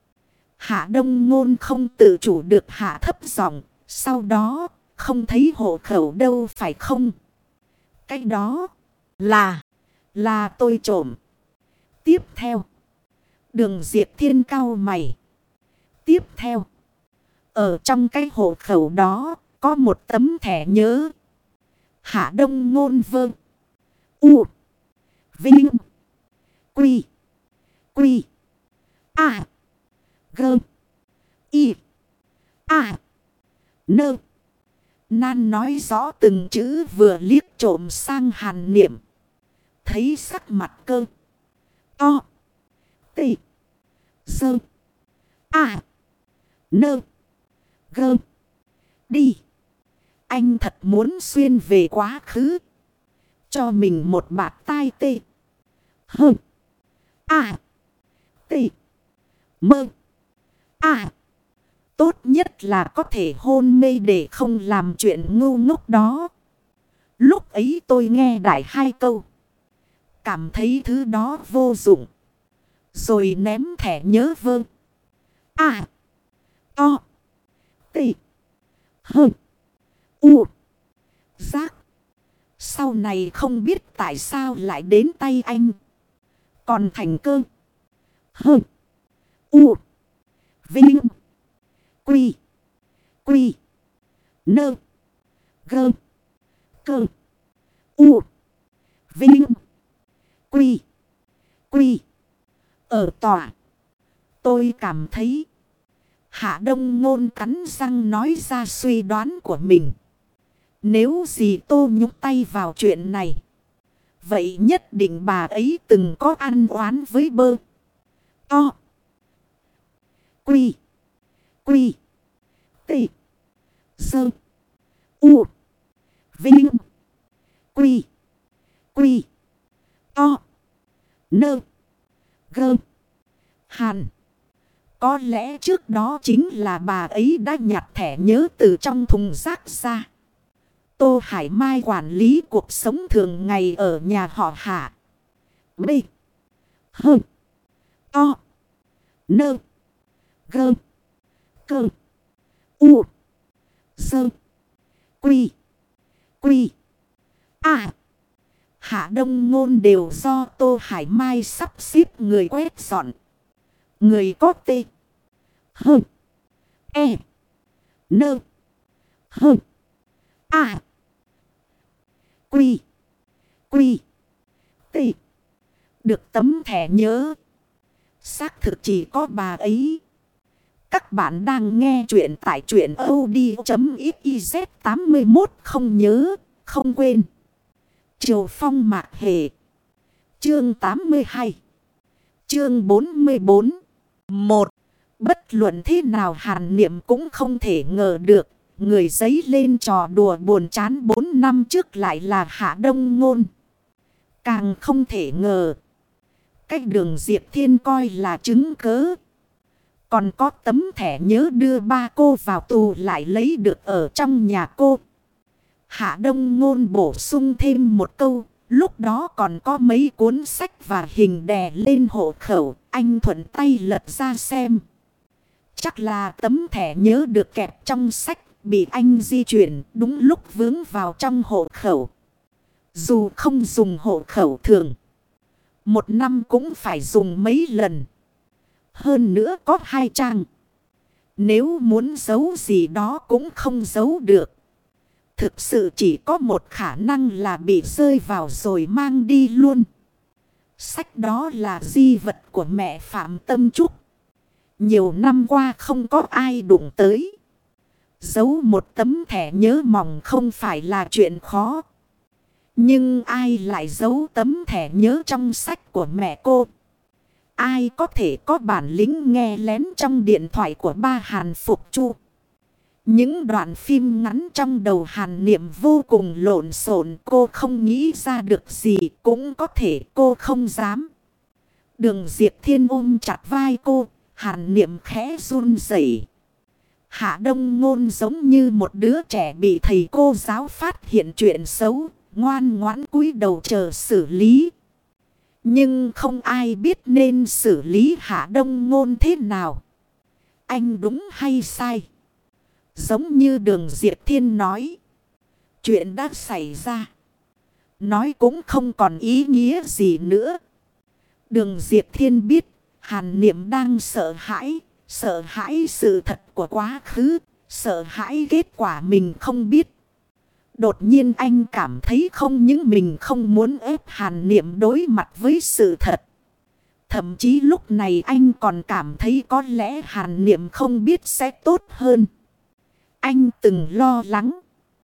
Hạ Đông Ngôn không tự chủ được hạ thấp giọng. Sau đó không thấy hộ khẩu đâu phải không? Cái đó là Là tôi trộm. Tiếp theo, Đường Diệp Thiên cau mày. Tiếp theo, ở trong cái hộ khẩu đó có một tấm thẻ nhớ. Hạ Đông Ngôn vơ. U. Vinh. Quy. Quy. A. Gơ. Y. A. Nơ. Nan nói rõ từng chữ, vừa liếc trộm sang Hàn Niệm. Thấy sắc mặt cơ. To. Tê. Dơ. A. Nơ. Gơ. Đi. Anh thật muốn xuyên về quá khứ. Cho mình một bạt tai tê. Hơ. A. Tê. Mơ. A. Tốt nhất là có thể hôn mê để không làm chuyện ngu ngốc đó. Lúc ấy tôi nghe đại hai câu. Cảm thấy thứ đó vô dụng. Rồi ném thẻ nhớ vơ. A. To. Tê. Hơ. U. Giác. Sau này không biết tại sao lại đến tay anh. Còn thành cơ. Hơ. U. Vinh. Quy. Quy. Nơ. Gơ. Cơ. U. Vinh. Quy. Quy. Ở tòa, tôi cảm thấy. Hạ Đông Ngôn cắn răng nói ra suy đoán của mình. Nếu dì Tô nhúc tay vào chuyện này, vậy nhất định bà ấy từng có ăn oán với bơ. To. Quy. Quy. Tê. Sơ. U. Vinh. Quy. Quy. To. Nơ. Gơ. Hàn. Có lẽ trước đó chính là bà ấy đã nhặt thẻ nhớ từ trong thùng rác ra. Tô Hải Mai quản lý cuộc sống thường ngày ở nhà họ Hạ. B. Hơ. To. Nơ. Gơ. Cơ. U. Sơ. Quy. Quy. À. Hạ Đông Ngôn đều do Tô Hải Mai sắp xếp người quét dọn. Người có tê. Hơ. E. Nơ. Hơ. À. Quy. Quy. Tê. Được tấm thẻ nhớ. Xác thực chỉ có bà ấy. Các bạn đang nghe chuyện tại truyện audio.xyz tám mươi mốt không nhớ, không quên. Triều Phong Mạc Hề. Chương tám mươi hai. Chương bốn mươi bốn. Một. Bất luận thế nào Hàn Niệm cũng không thể ngờ được. Người giấy lên trò đùa buồn chán bốn năm trước lại là Hạ Đông Ngôn. Càng không thể ngờ. Cách Đường Diệp Thiên coi là chứng cớ. Còn có tấm thẻ nhớ đưa ba cô vào tù lại lấy được ở trong nhà cô. Hạ Đông Ngôn bổ sung thêm một câu. Lúc đó còn có mấy cuốn sách và hình đè lên hộ khẩu. Anh thuận tay lật ra xem. Chắc là tấm thẻ nhớ được kẹp trong sách. Bị anh di chuyển đúng lúc vướng vào trong hộ khẩu. Dù không dùng hộ khẩu thường. Một năm cũng phải dùng mấy lần. Hơn nữa có hai trang. Nếu muốn giấu gì đó cũng không giấu được. Thực sự chỉ có một khả năng là bị rơi vào rồi mang đi luôn. Sách đó là di vật của mẹ Phạm Tâm Trúc. Nhiều năm qua không có ai đụng tới. Giấu một tấm thẻ nhớ mỏng không phải là chuyện khó. Nhưng ai lại giấu tấm thẻ nhớ trong sách của mẹ cô? Ai có thể có bản lĩnh nghe lén trong điện thoại của ba Hàn Phục Chu? Những đoạn phim ngắn trong đầu Hàn Niệm vô cùng lộn xộn. Cô không nghĩ ra được gì, cũng có thể cô không dám. Đường Diệp Thiên ôm chặt vai cô, Hàn Niệm khẽ run rẩy. Hạ Đông Ngôn giống như một đứa trẻ bị thầy cô giáo phát hiện chuyện xấu, ngoan ngoãn cúi đầu chờ xử lý. Nhưng không ai biết nên xử lý Hạ Đông Ngôn thế nào. Anh đúng hay sai? Giống như Đường Diệp Thiên nói. Chuyện đã xảy ra. Nói cũng không còn ý nghĩa gì nữa. Đường Diệp Thiên biết Hàn Niệm đang sợ hãi. Sợ hãi sự thật của quá khứ. Sợ hãi kết quả mình không biết. Đột nhiên anh cảm thấy không những mình không muốn ép Hàn Niệm đối mặt với sự thật. Thậm chí lúc này anh còn cảm thấy có lẽ Hàn Niệm không biết sẽ tốt hơn. Anh từng lo lắng.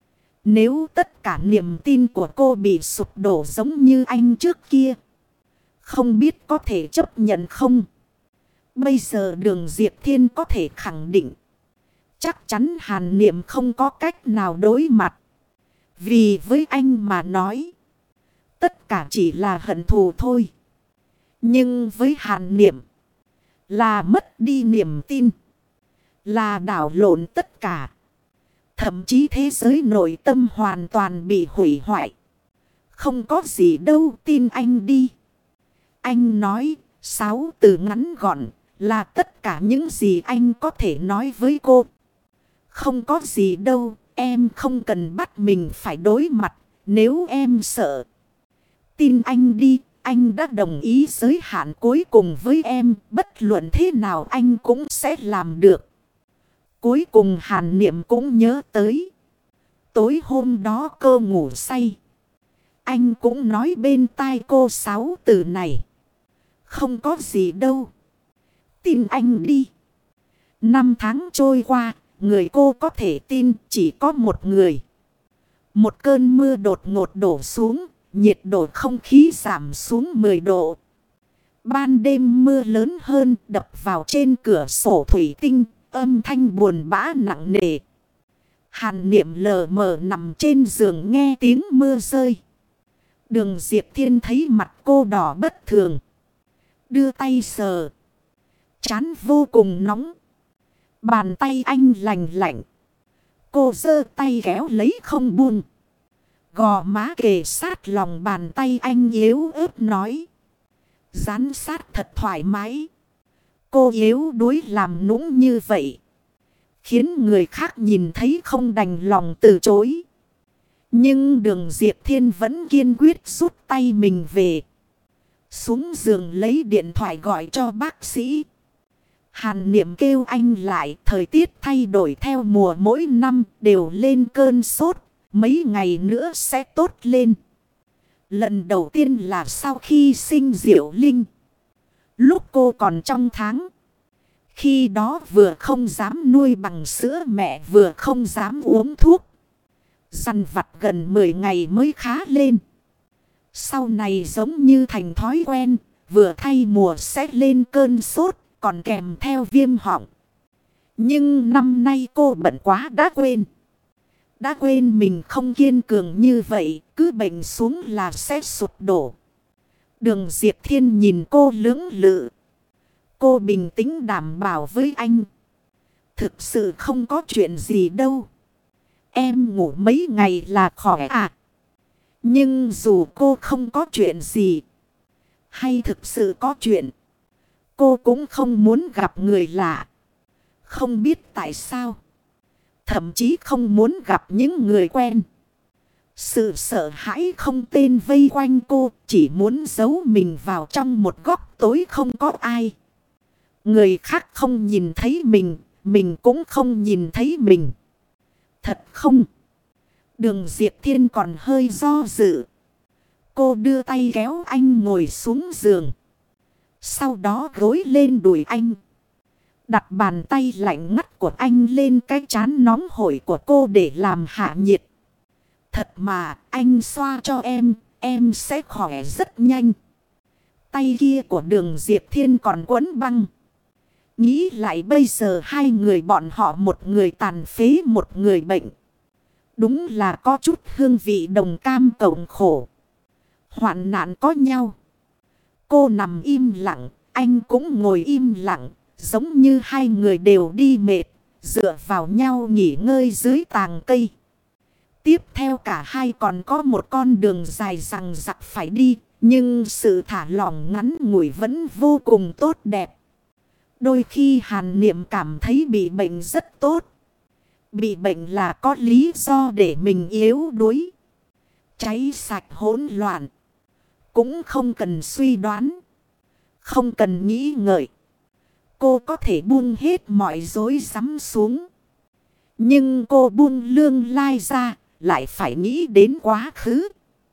Nếu tất cả niềm tin của cô bị sụp đổ giống như anh trước kia. Không biết có thể chấp nhận không? Bây giờ Đường Diệp Thiên có thể khẳng định. Chắc chắn Hàn Niệm không có cách nào đối mặt. Vì với anh mà nói. Tất cả chỉ là hận thù thôi. Nhưng với Hàn Niệm. Là mất đi niềm tin. Là đảo lộn tất cả. Thậm chí thế giới nội tâm hoàn toàn bị hủy hoại. Không có gì đâu, tin anh đi. Anh nói sáu từ ngắn gọn là tất cả những gì anh có thể nói với cô. Không có gì đâu, em không cần bắt mình phải đối mặt nếu em sợ. Tin anh đi, anh đã đồng ý giới hạn cuối cùng với em. Bất luận thế nào anh cũng sẽ làm được. Cuối cùng Hàn Niệm cũng nhớ tới. Tối hôm đó cô ngủ say. Anh cũng nói bên tai cô sáu từ này. Không có gì đâu. Tin anh đi. Năm tháng trôi qua, người cô có thể tin chỉ có một người. Một cơn mưa đột ngột đổ xuống, nhiệt độ không khí giảm xuống mười độ. Ban đêm mưa lớn hơn đập vào trên cửa sổ thủy tinh, âm thanh buồn bã nặng nề. Hàn Niệm lờ mờ nằm trên giường nghe tiếng mưa rơi. Đường Diệp Thiên thấy mặt cô đỏ bất thường. đưa tay sờ. Trán vô cùng nóng. Bàn tay anh lành lạnh. Cô giơ tay kéo lấy không buông. Gò má kề sát lòng bàn tay anh yếu ớt nói. Dán sát thật thoải mái. Cô yếu đuối làm nũng như vậy, khiến người khác nhìn thấy không đành lòng từ chối. Nhưng Đường Diệp Thiên vẫn kiên quyết rút tay mình về. Xuống giường lấy điện thoại gọi cho bác sĩ. Hàn Niệm kêu anh lại, thời tiết thay đổi theo mùa mỗi năm đều lên cơn sốt. Mấy ngày nữa sẽ tốt lên. Lần đầu tiên là sau khi sinh Diệu Linh. Lúc cô còn trong tháng. Khi đó vừa không dám nuôi bằng sữa mẹ, vừa không dám uống thuốc. Dằn vặt gần mười ngày mới khá lên. Sau này giống như thành thói quen, vừa thay mùa sẽ lên cơn sốt, còn kèm theo viêm họng. Nhưng năm nay cô bận quá đã quên. Đã quên mình không kiên cường như vậy, cứ bệnh xuống là sẽ sụp đổ. Đường Diệp Thiên nhìn cô lưỡng lự. Cô bình tĩnh đảm bảo với anh. Thực sự không có chuyện gì đâu. Em ngủ mấy ngày là khỏi à. Nhưng dù cô không có chuyện gì, hay thực sự có chuyện, cô cũng không muốn gặp người lạ. Không biết tại sao. Thậm chí không muốn gặp những người quen. Sự sợ hãi không tên vây quanh cô, chỉ muốn giấu mình vào trong một góc tối không có ai. Người khác không nhìn thấy mình, mình cũng không nhìn thấy mình. Thật không? Đường Diệp Thiên còn hơi do dự. Cô đưa tay kéo anh ngồi xuống giường. Sau đó gối lên đùi anh. Đặt bàn tay lạnh ngắt của anh lên cái trán nóng hổi của cô để làm hạ nhiệt. Thật mà, anh xoa cho em, em sẽ khỏe rất nhanh. Tay kia của Đường Diệp Thiên còn quấn băng. Nghĩ lại bây giờ hai người bọn họ, một người tàn phế một người bệnh. Đúng là có chút hương vị đồng cam cộng khổ. Hoạn nạn có nhau. Cô nằm im lặng, anh cũng ngồi im lặng. Giống như hai người đều đi mệt, dựa vào nhau nghỉ ngơi dưới tàng cây. Tiếp theo cả hai còn có một con đường dài rằng rặc phải đi. Nhưng sự thả lỏng ngắn ngủi vẫn vô cùng tốt đẹp. Đôi khi Hàn Niệm cảm thấy bị bệnh rất tốt. Bị bệnh là có lý do để mình yếu đuối. Cháy sạch hỗn loạn. Cũng không cần suy đoán. Không cần nghĩ ngợi. Cô có thể buông hết mọi rối rắm xuống. Nhưng cô buông lương lai ra, lại phải nghĩ đến quá khứ.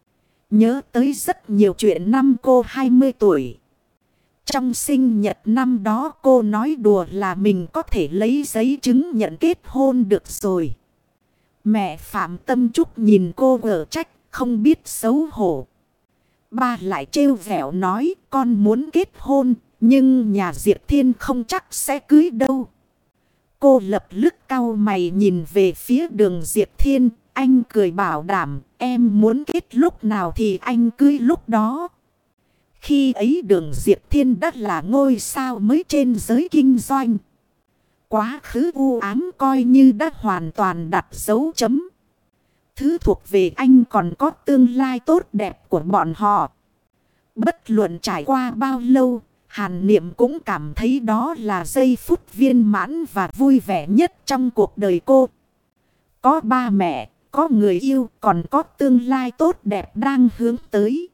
Nhớ tới rất nhiều chuyện năm cô hai mươi tuổi. Trong sinh nhật năm đó cô nói đùa là mình có thể lấy giấy chứng nhận kết hôn được rồi. Mẹ Phạm Tâm Trúc nhìn cô gở trách, không biết xấu hổ. Ba lại trêu vẻo nói con muốn kết hôn, nhưng nhà Diệp Thiên không chắc sẽ cưới đâu. Cô lập tức cau mày nhìn về phía Đường Diệp Thiên. Anh cười bảo đảm em muốn kết lúc nào thì anh cưới lúc đó. Khi ấy Đường Diệp Thiên đã là ngôi sao mới trên giới kinh doanh. Quá khứ u ám coi như đã hoàn toàn đặt dấu chấm. Thứ thuộc về anh còn có tương lai tốt đẹp của bọn họ. Bất luận trải qua bao lâu, Hàn Niệm cũng cảm thấy đó là giây phút viên mãn và vui vẻ nhất trong cuộc đời cô. Có ba mẹ, có người yêu, còn có tương lai tốt đẹp đang hướng tới.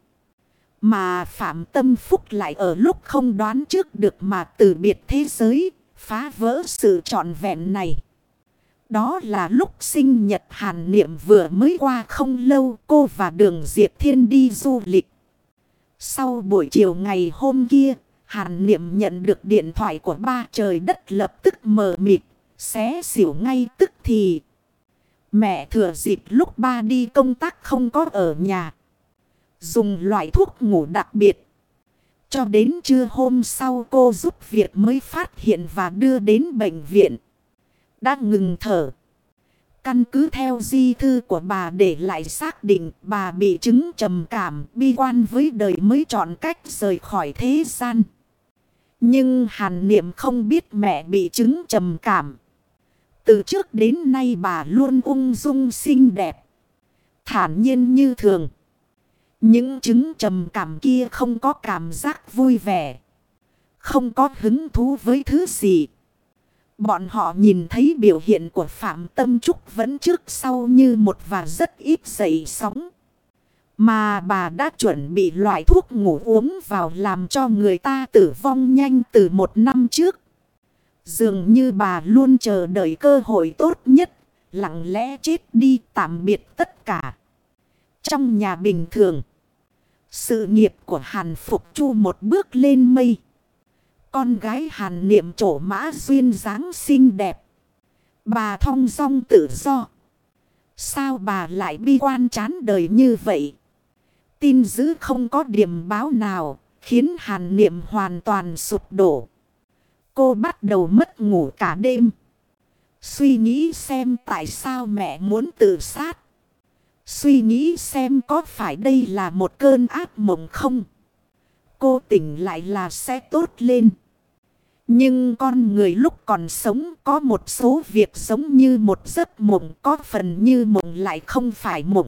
Mà Phạm Tâm Phúc lại ở lúc không đoán trước được mà từ biệt thế giới, phá vỡ sự trọn vẹn này. Đó là lúc sinh nhật Hàn Niệm vừa mới qua không lâu, cô và Đường Diệp Thiên đi du lịch. Sau buổi chiều ngày hôm kia, Hàn Niệm nhận được điện thoại của ba, trời đất lập tức mờ mịt, xé xỉu ngay tức thì. Mẹ thừa dịp lúc ba đi công tác không có ở nhà, dùng loại thuốc ngủ đặc biệt. Cho đến trưa hôm sau cô giúp việc mới phát hiện và đưa đến bệnh viện. Đã ngừng thở. Căn cứ theo di thư của bà để lại xác định bà bị chứng trầm cảm, bi quan với đời mới chọn cách rời khỏi thế gian. Nhưng Hàn Niệm không biết mẹ bị chứng trầm cảm. Từ trước đến nay bà luôn ung dung xinh đẹp, thản nhiên như thường. Những chứng trầm cảm kia không có cảm giác vui vẻ, không có hứng thú với thứ gì. Bọn họ nhìn thấy biểu hiện của Phạm Tâm Trúc vẫn trước sau như một và rất ít dậy sóng. Mà bà đã chuẩn bị loại thuốc ngủ uống vào làm cho người ta tử vong nhanh từ một năm trước. Dường như bà luôn chờ đợi cơ hội tốt nhất, lặng lẽ chết đi tạm biệt tất cả. Trong nhà bình thường, sự nghiệp của Hàn Phục Chu một bước lên mây. Con gái Hàn Niệm trổ mã duyên dáng xinh đẹp. Bà thong dong tự do. Sao bà lại bi quan chán đời như vậy? Tin dữ không có điểm báo nào, khiến Hàn Niệm hoàn toàn sụp đổ. Cô bắt đầu mất ngủ cả đêm. Suy nghĩ xem tại sao mẹ muốn tự sát. Suy nghĩ xem có phải đây là một cơn ác mộng không? Cô tỉnh lại là sẽ tốt lên. Nhưng con người lúc còn sống có một số việc giống như một giấc mộng, có phần như mộng lại không phải mộng.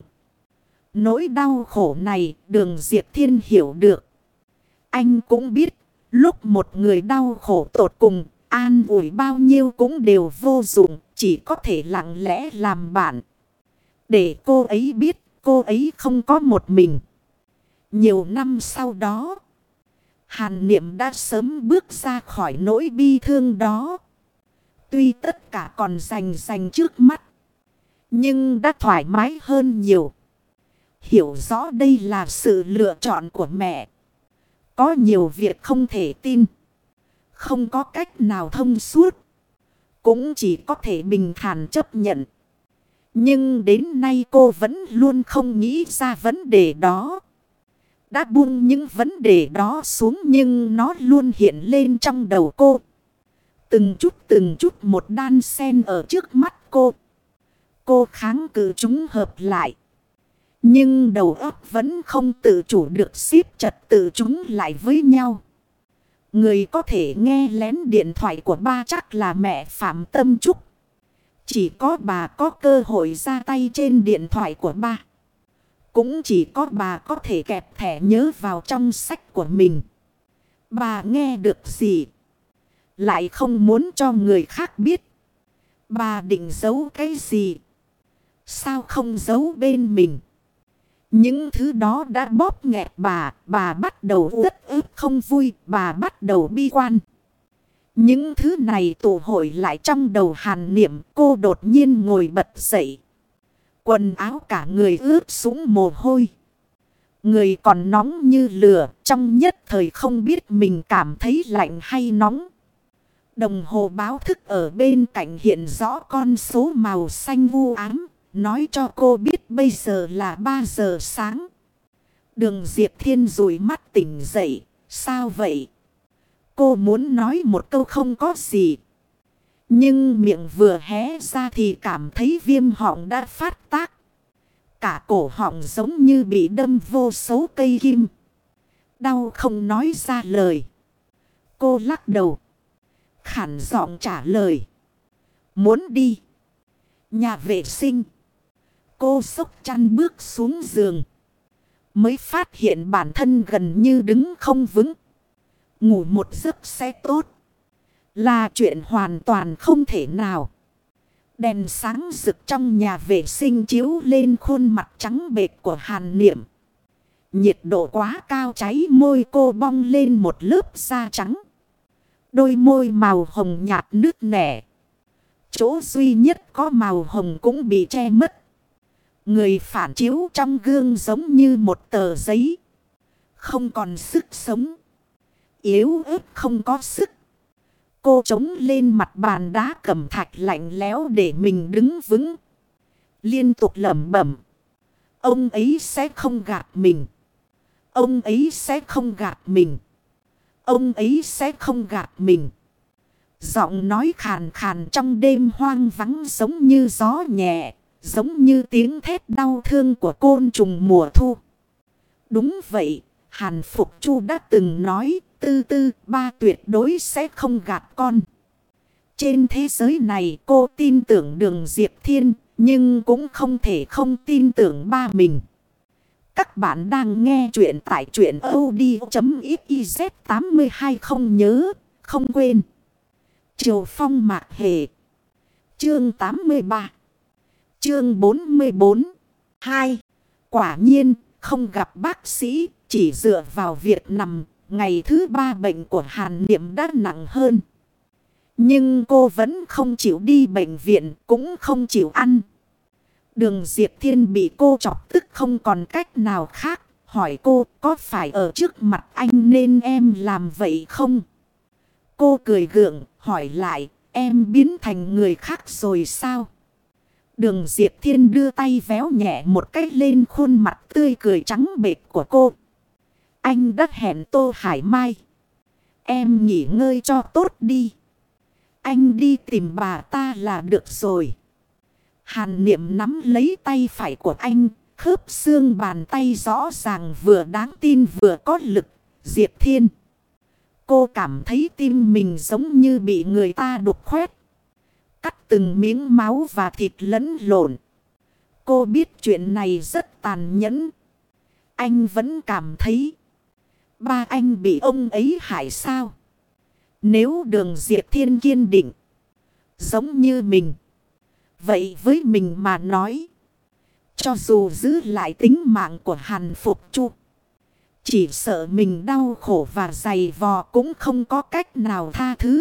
Nỗi đau khổ này Đường Diệp Thiên hiểu được. Anh cũng biết lúc một người đau khổ tột cùng, an ủi bao nhiêu cũng đều vô dụng, chỉ có thể lặng lẽ làm bạn. Để cô ấy biết cô ấy không có một mình. Nhiều năm sau đó, Hàn Niệm đã sớm bước ra khỏi nỗi bi thương đó. Tuy tất cả còn rành rành trước mắt, nhưng đã thoải mái hơn nhiều. Hiểu rõ đây là sự lựa chọn của mẹ. Có nhiều việc không thể tin, không có cách nào thông suốt, cũng chỉ có thể bình thản chấp nhận. Nhưng đến nay cô vẫn luôn không nghĩ ra vấn đề đó. Đã buông những vấn đề đó xuống nhưng nó luôn hiện lên trong đầu cô. Từng chút từng chút một đan xen ở trước mắt cô. Cô kháng cự chúng hợp lại. Nhưng đầu óc vẫn không tự chủ được xếp trật tự chúng lại với nhau. Người có thể nghe lén điện thoại của ba chắc là mẹ Phạm Tâm Trúc. Chỉ có bà có cơ hội ra tay trên điện thoại của ba. Cũng chỉ có bà có thể kẹp thẻ nhớ vào trong sách của mình. Bà nghe được gì lại không muốn cho người khác biết. Bà định giấu cái gì? Sao không giấu bên mình? Những thứ đó đã bóp nghẹt bà. Bà bắt đầu rất ức không vui. Bà bắt đầu bi quan. Những thứ này tụ hội lại trong đầu Hàn Niệm. Cô đột nhiên ngồi bật dậy. Quần áo cả người ướt sũng mồ hôi. Người còn nóng như lửa. Trong nhất thời không biết mình cảm thấy lạnh hay nóng. Đồng hồ báo thức ở bên cạnh hiện rõ con số màu xanh u ám. Nói cho cô biết bây giờ là ba giờ sáng. Đường Diệp Thiên dụi mắt tỉnh dậy. Sao vậy? Cô muốn nói một câu không có gì. Nhưng miệng vừa hé ra thì cảm thấy viêm họng đã phát tác. Cả cổ họng giống như bị đâm vô số cây kim. Đau không nói ra lời. Cô lắc đầu. Khản giọng trả lời. Muốn đi nhà vệ sinh. Cô xốc chăn bước xuống giường. Mới phát hiện bản thân gần như đứng không vững. Ngủ một giấc sẽ tốt là chuyện hoàn toàn không thể nào. Đèn sáng rực trong nhà vệ sinh chiếu lên khuôn mặt trắng bệch của Hàn Niệm. Nhiệt độ quá cao cháy môi cô bong lên một lớp da trắng. Đôi môi màu hồng nhạt nứt nẻ. Chỗ duy nhất có màu hồng cũng bị che mất. Người phản chiếu trong gương giống như một tờ giấy. Không còn sức sống. Yếu ớt không có sức. Cô chống lên mặt bàn đá cẩm thạch lạnh lẽo để mình đứng vững. Liên tục lẩm bẩm. Ông ấy sẽ không gạt mình. Ông ấy sẽ không gạt mình. Ông ấy sẽ không gạt mình. Giọng nói khàn khàn trong đêm hoang vắng giống như gió nhẹ. Giống như tiếng thét đau thương của côn trùng mùa thu. Đúng vậy, Hàn Phục Chu đã từng nói Tư tư, ba tuyệt đối sẽ không gạt con. Trên thế giới này cô tin tưởng Đường Diệp Thiên, nhưng cũng không thể không tin tưởng ba mình. Các bạn đang nghe chuyện tại truyện audio.xyz tám hai, không nhớ, không quên. Triều Phong Mạc Hề. Chương tám mươi ba. Chương bốn mươi bốn. hai. Quả nhiên, không gặp bác sĩ, chỉ dựa vào việc nằm. Ngày thứ ba bệnh của Hàn Niệm đã nặng hơn. Nhưng cô vẫn không chịu đi bệnh viện, cũng không chịu ăn. Đường Diệp Thiên bị cô chọc tức không còn cách nào khác. Hỏi cô có phải ở trước mặt anh nên em làm vậy không? Cô cười gượng hỏi lại, em biến thành người khác rồi sao? Đường Diệp Thiên đưa tay véo nhẹ một cái lên khuôn mặt tươi cười trắng bệch của cô. Anh đã hẹn Tô Hải Mai. Em nghỉ ngơi cho tốt đi. Anh đi tìm bà ta là được rồi. Hàn Niệm nắm lấy tay phải của anh. Khớp xương bàn tay rõ ràng vừa đáng tin vừa có lực. Diệp Thiên. Cô cảm thấy tim mình giống như bị người ta đục khoét. Cắt từng miếng máu và thịt lẫn lộn. Cô biết chuyện này rất tàn nhẫn. Anh vẫn cảm thấy ba anh bị ông ấy hại sao? Nếu Đường Diệp Thiên kiên định giống như mình, vậy với mình mà nói, cho dù giữ lại tính mạng của Hàn Phục Chu, chỉ sợ mình đau khổ và dày vò cũng không có cách nào tha thứ.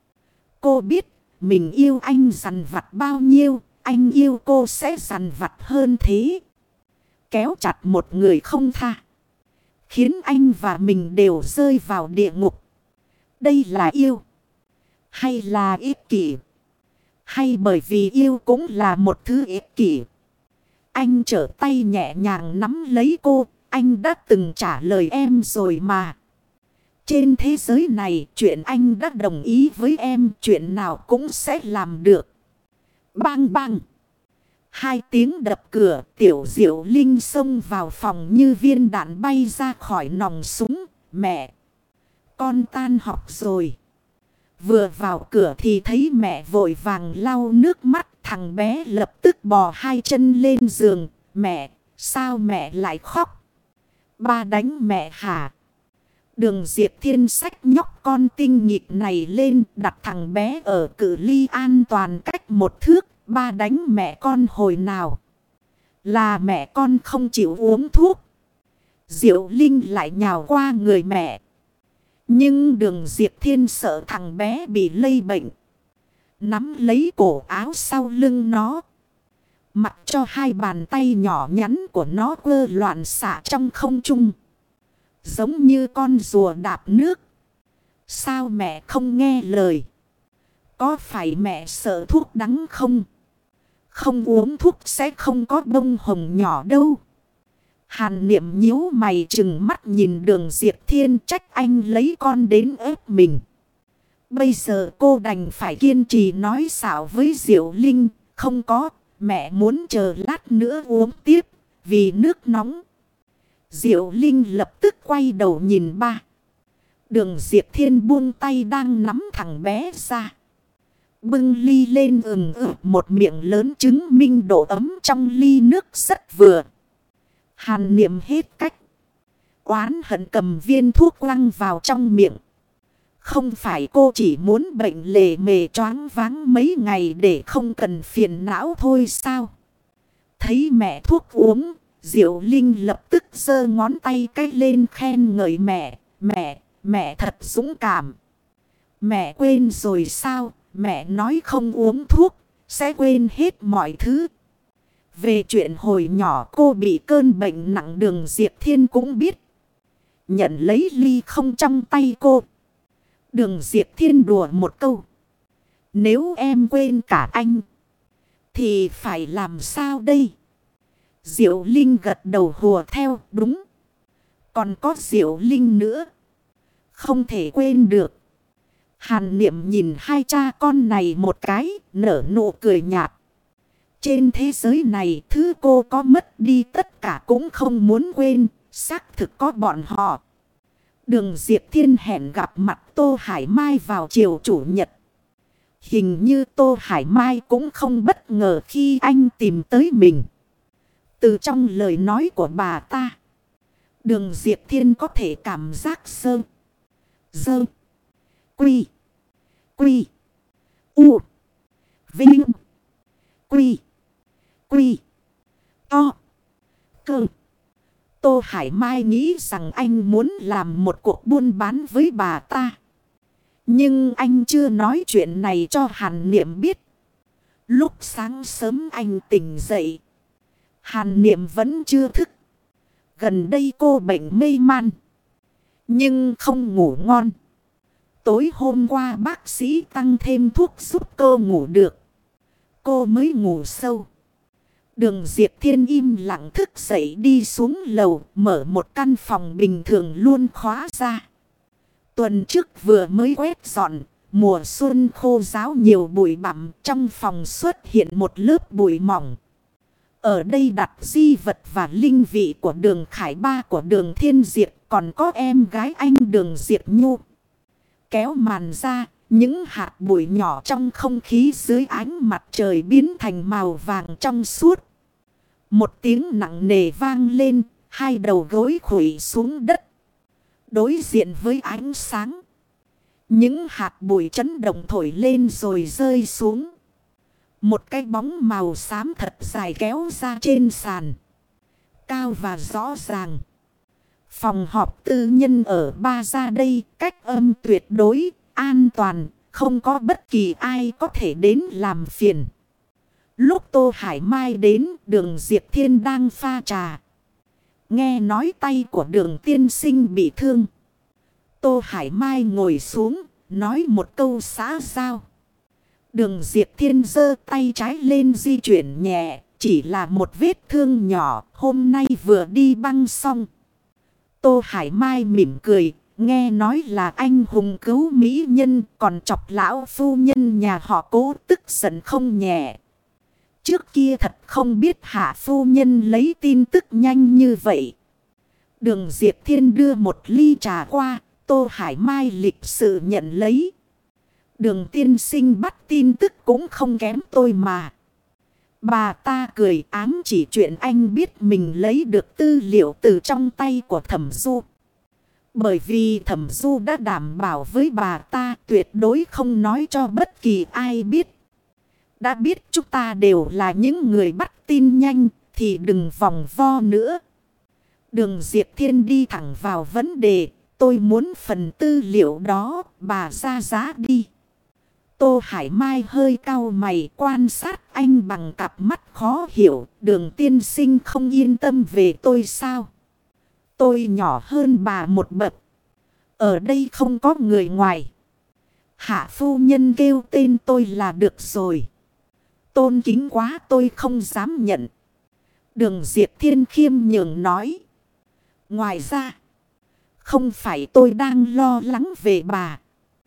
Cô biết mình yêu anh dằn vặt bao nhiêu, anh yêu cô sẽ dằn vặt hơn thế. Kéo chặt một người không tha, khiến anh và mình đều rơi vào địa ngục. Đây là yêu hay là ích kỷ? Hay bởi vì yêu cũng là một thứ ích kỷ? Anh trở tay nhẹ nhàng nắm lấy cô. Anh đã từng trả lời em rồi mà. Trên thế giới này, chuyện anh đã đồng ý với em, chuyện nào cũng sẽ làm được. Bang bang. Hai tiếng đập cửa, Tiểu Diệu Linh xông vào phòng như viên đạn bay ra khỏi nòng súng. Mẹ! Con tan học rồi. Vừa vào cửa thì thấy mẹ vội vàng lau nước mắt. Thằng bé lập tức bò hai chân lên giường. Mẹ! Sao mẹ lại khóc? Ba đánh mẹ hả? Đường Diệp Thiên xách nhóc con tinh nghịch này lên, đặt thằng bé ở cự ly an toàn cách một thước. Ba đánh mẹ con hồi nào? Là mẹ con không chịu uống thuốc. Diệu Linh lại nhào qua người mẹ. Nhưng Đường Diệp Thiên sợ thằng bé bị lây bệnh, nắm lấy cổ áo sau lưng nó, mặc cho hai bàn tay nhỏ nhắn của nó quơ loạn xạ trong không trung, giống như con rùa đạp nước. Sao mẹ không nghe lời? Có phải mẹ sợ thuốc đắng không? Không uống thuốc sẽ không có bông hồng nhỏ đâu. Hàn Niệm nhíu mày trừng mắt nhìn Đường Diệp Thiên, trách anh lấy con đến ép mình. Bây giờ cô đành phải kiên trì nói xạo với Diệu Linh. Không có, mẹ muốn chờ lát nữa uống tiếp, vì nước nóng. Diệu Linh lập tức quay đầu nhìn ba. Đường Diệp Thiên buông tay đang nắm thằng bé ra, bưng ly lên ừng ực một miệng lớn, chứng minh độ ấm trong ly nước rất vừa. Hàn Niệm hết cách, oán hận cầm viên thuốc quăng vào trong miệng. Không phải cô chỉ muốn bệnh lề mề choáng váng mấy ngày để không cần phiền não thôi sao? Thấy mẹ thuốc uống, Diệu Linh lập tức giơ ngón tay cái lên khen ngợi mẹ. Mẹ, mẹ thật dũng cảm. Mẹ quên rồi sao? Mẹ nói không uống thuốc, sẽ quên hết mọi thứ. Về chuyện hồi nhỏ cô bị cơn bệnh nặng, Đường Diệp Thiên cũng biết. Nhận lấy ly không trong tay cô, Đường Diệp Thiên đùa một câu. Nếu em quên cả anh, thì phải làm sao đây? Diệu Linh gật đầu hùa theo, đúng. Còn có Diệu Linh nữa, không thể quên được. Hàn Niệm nhìn hai cha con này một cái, nở nụ cười nhạt. Trên thế giới này, thứ cô có mất đi tất cả cũng không muốn quên, xác thực có bọn họ. Đường Diệp Thiên hẹn gặp mặt Tô Hải Mai vào chiều chủ nhật. Hình như Tô Hải Mai cũng không bất ngờ khi anh tìm tới mình. Từ trong lời nói của bà ta, Đường Diệp Thiên có thể cảm giác sơ, dơ, quy, quy, u, vinh, quy, quy, to, cơ. Tô Hải Mai nghĩ rằng anh muốn làm một cuộc buôn bán với bà ta. Nhưng anh chưa nói chuyện này cho Hàn Niệm biết. Lúc sáng sớm anh tỉnh dậy, Hàn Niệm vẫn chưa thức. Gần đây cô bệnh mê man, nhưng không ngủ ngon. Tối hôm qua bác sĩ tăng thêm thuốc giúp cô ngủ được, cô mới ngủ sâu. Đường Diệp Thiên im lặng thức dậy đi xuống lầu, mở một căn phòng bình thường luôn khóa ra. Tuần trước vừa mới quét dọn, mùa xuân khô ráo nhiều bụi bặm, trong phòng xuất hiện một lớp bụi mỏng. Ở đây đặt di vật và linh vị của Đường Khải Ba của Đường Thiên Diệp, còn có em gái anh Đường Diệp Nhu. Kéo màn ra, những hạt bụi nhỏ trong không khí dưới ánh mặt trời biến thành màu vàng trong suốt. Một tiếng nặng nề vang lên, hai đầu gối khuỵu xuống đất. Đối diện với ánh sáng, những hạt bụi chấn động thổi lên rồi rơi xuống. Một cái bóng màu xám thật dài kéo ra trên sàn, cao và rõ ràng. Phòng họp tư nhân ở Ba Gia đây, cách âm tuyệt đối, an toàn, không có bất kỳ ai có thể đến làm phiền. Lúc Tô Hải Mai đến, Đường Diệp Thiên đang pha trà. Nghe nói tay của Đường tiên sinh bị thương, Tô Hải Mai ngồi xuống, nói một câu xã giao. Đường Diệp Thiên giơ tay trái lên di chuyển nhẹ, chỉ là một vết thương nhỏ, hôm nay vừa đi băng xong. Tô Hải Mai mỉm cười, nghe nói là anh hùng cứu mỹ nhân, còn chọc lão phu nhân nhà họ Cố tức giận không nhẹ. Trước kia thật không biết hạ phu nhân lấy tin tức nhanh như vậy. Đường Diệp Thiên đưa một ly trà qua, Tô Hải Mai lịch sự nhận lấy. Đường tiên sinh bắt tin tức cũng không kém tôi mà. Bà ta cười ám chỉ chuyện anh biết mình lấy được tư liệu từ trong tay của Thẩm Du. Bởi vì Thẩm Du đã đảm bảo với bà ta tuyệt đối không nói cho bất kỳ ai biết. Đã biết chúng ta đều là những người bắt tin nhanh thì đừng vòng vo nữa. Đường Diệp Thiên đi thẳng vào vấn đề. Tôi muốn phần tư liệu đó, bà ra giá đi. Tô Hải Mai hơi cau mày quan sát anh bằng cặp mắt khó hiểu. Đường tiên sinh không yên tâm về tôi sao? Tôi nhỏ hơn bà một bậc. Ở đây không có người ngoài. Hạ phu nhân kêu tên tôi là được rồi. Tôn kính quá tôi không dám nhận. Đường Diệp Thiên khiêm nhường nói. Ngoài ra, không phải tôi đang lo lắng về bà,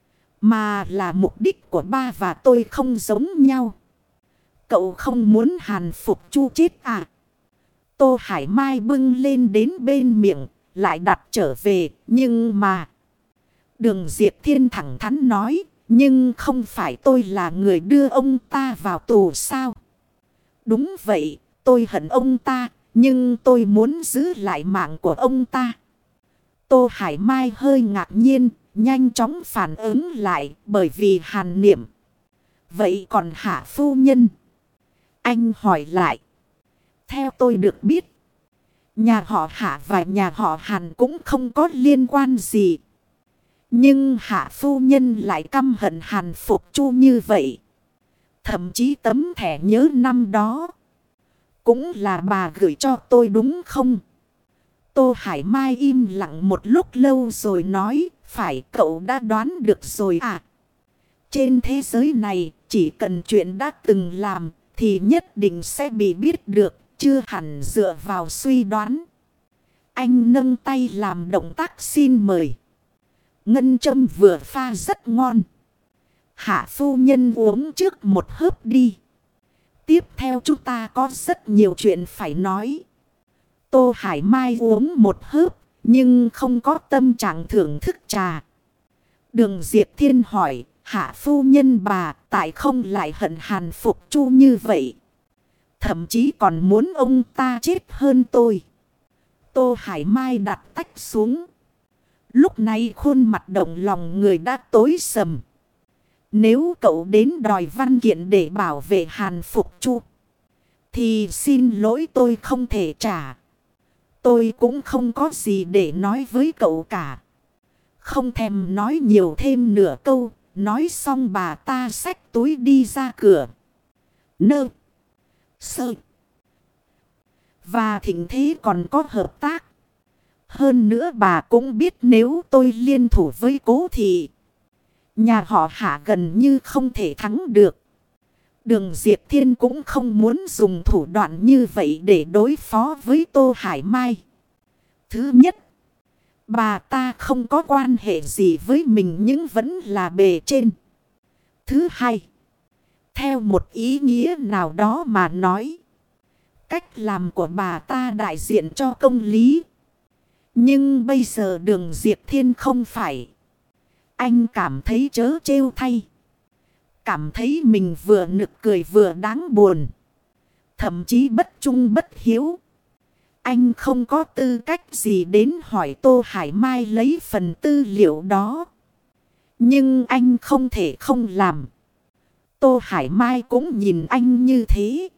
mà là mục đích của ba và tôi không giống nhau. Cậu không muốn Hàn Phục Chu chết à? Tô Hải Mai bưng lên đến bên miệng, lại đặt trở về, nhưng mà... Đường Diệp Thiên thẳng thắn nói, nhưng không phải tôi là người đưa ông ta vào tù sao? Đúng vậy, tôi hận ông ta, nhưng tôi muốn giữ lại mạng của ông ta. Tô Hải Mai hơi ngạc nhiên, nhanh chóng phản ứng lại bởi vì Hàn Niệm. Vậy còn Hạ phu nhân? Anh hỏi lại. Theo tôi được biết, nhà họ Hạ và nhà họ Hàn cũng không có liên quan gì. Nhưng Hạ phu nhân lại căm hận Hàn Phục Chu như vậy. Thậm chí tấm thẻ nhớ năm đó cũng là bà gửi cho tôi đúng không? Tô Hải Mai im lặng một lúc lâu rồi nói, phải cậu đã đoán được rồi à? Trên thế giới này, chỉ cần chuyện đã từng làm, thì nhất định sẽ bị biết được, chưa hẳn dựa vào suy đoán. Anh nâng tay làm động tác xin mời. Ngân châm vừa pha rất ngon. Hạ phu nhân uống trước một hớp đi. Tiếp theo chúng ta có rất nhiều chuyện phải nói. Tô Hải Mai uống một hớp, nhưng không có tâm trạng thưởng thức trà. Đường Diệp Thiên hỏi, hạ phu nhân bà tại không lại hận Hàn Phục Chu như vậy? Thậm chí còn muốn ông ta chết hơn tôi. Tô Hải Mai đặt tách xuống. Lúc này khuôn mặt động lòng người đã tối sầm. Nếu cậu đến đòi văn kiện để bảo vệ Hàn Phục Chu, thì xin lỗi tôi không thể trả. Tôi cũng không có gì để nói với cậu cả. Không thèm nói nhiều thêm nửa câu. Nói xong bà ta xách túi đi ra cửa. Nơ. Sơ. Và thỉnh thế còn có hợp tác. Hơn nữa bà cũng biết nếu tôi liên thủ với Cố Thị, nhà họ Hạ gần như không thể thắng được. Đường Diệp Thiên cũng không muốn dùng thủ đoạn như vậy để đối phó với Tô Hải Mai. Thứ nhất, bà ta không có quan hệ gì với mình nhưng vẫn là bề trên. Thứ hai, theo một ý nghĩa nào đó mà nói, cách làm của bà ta đại diện cho công lý. Nhưng bây giờ Đường Diệp Thiên không phải. Anh cảm thấy trớ trêu thay. Cảm thấy mình vừa nực cười vừa đáng buồn. Thậm chí bất trung bất hiếu. Anh không có tư cách gì đến hỏi Tô Hải Mai lấy phần tư liệu đó. Nhưng anh không thể không làm. Tô Hải Mai cũng nhìn anh như thế.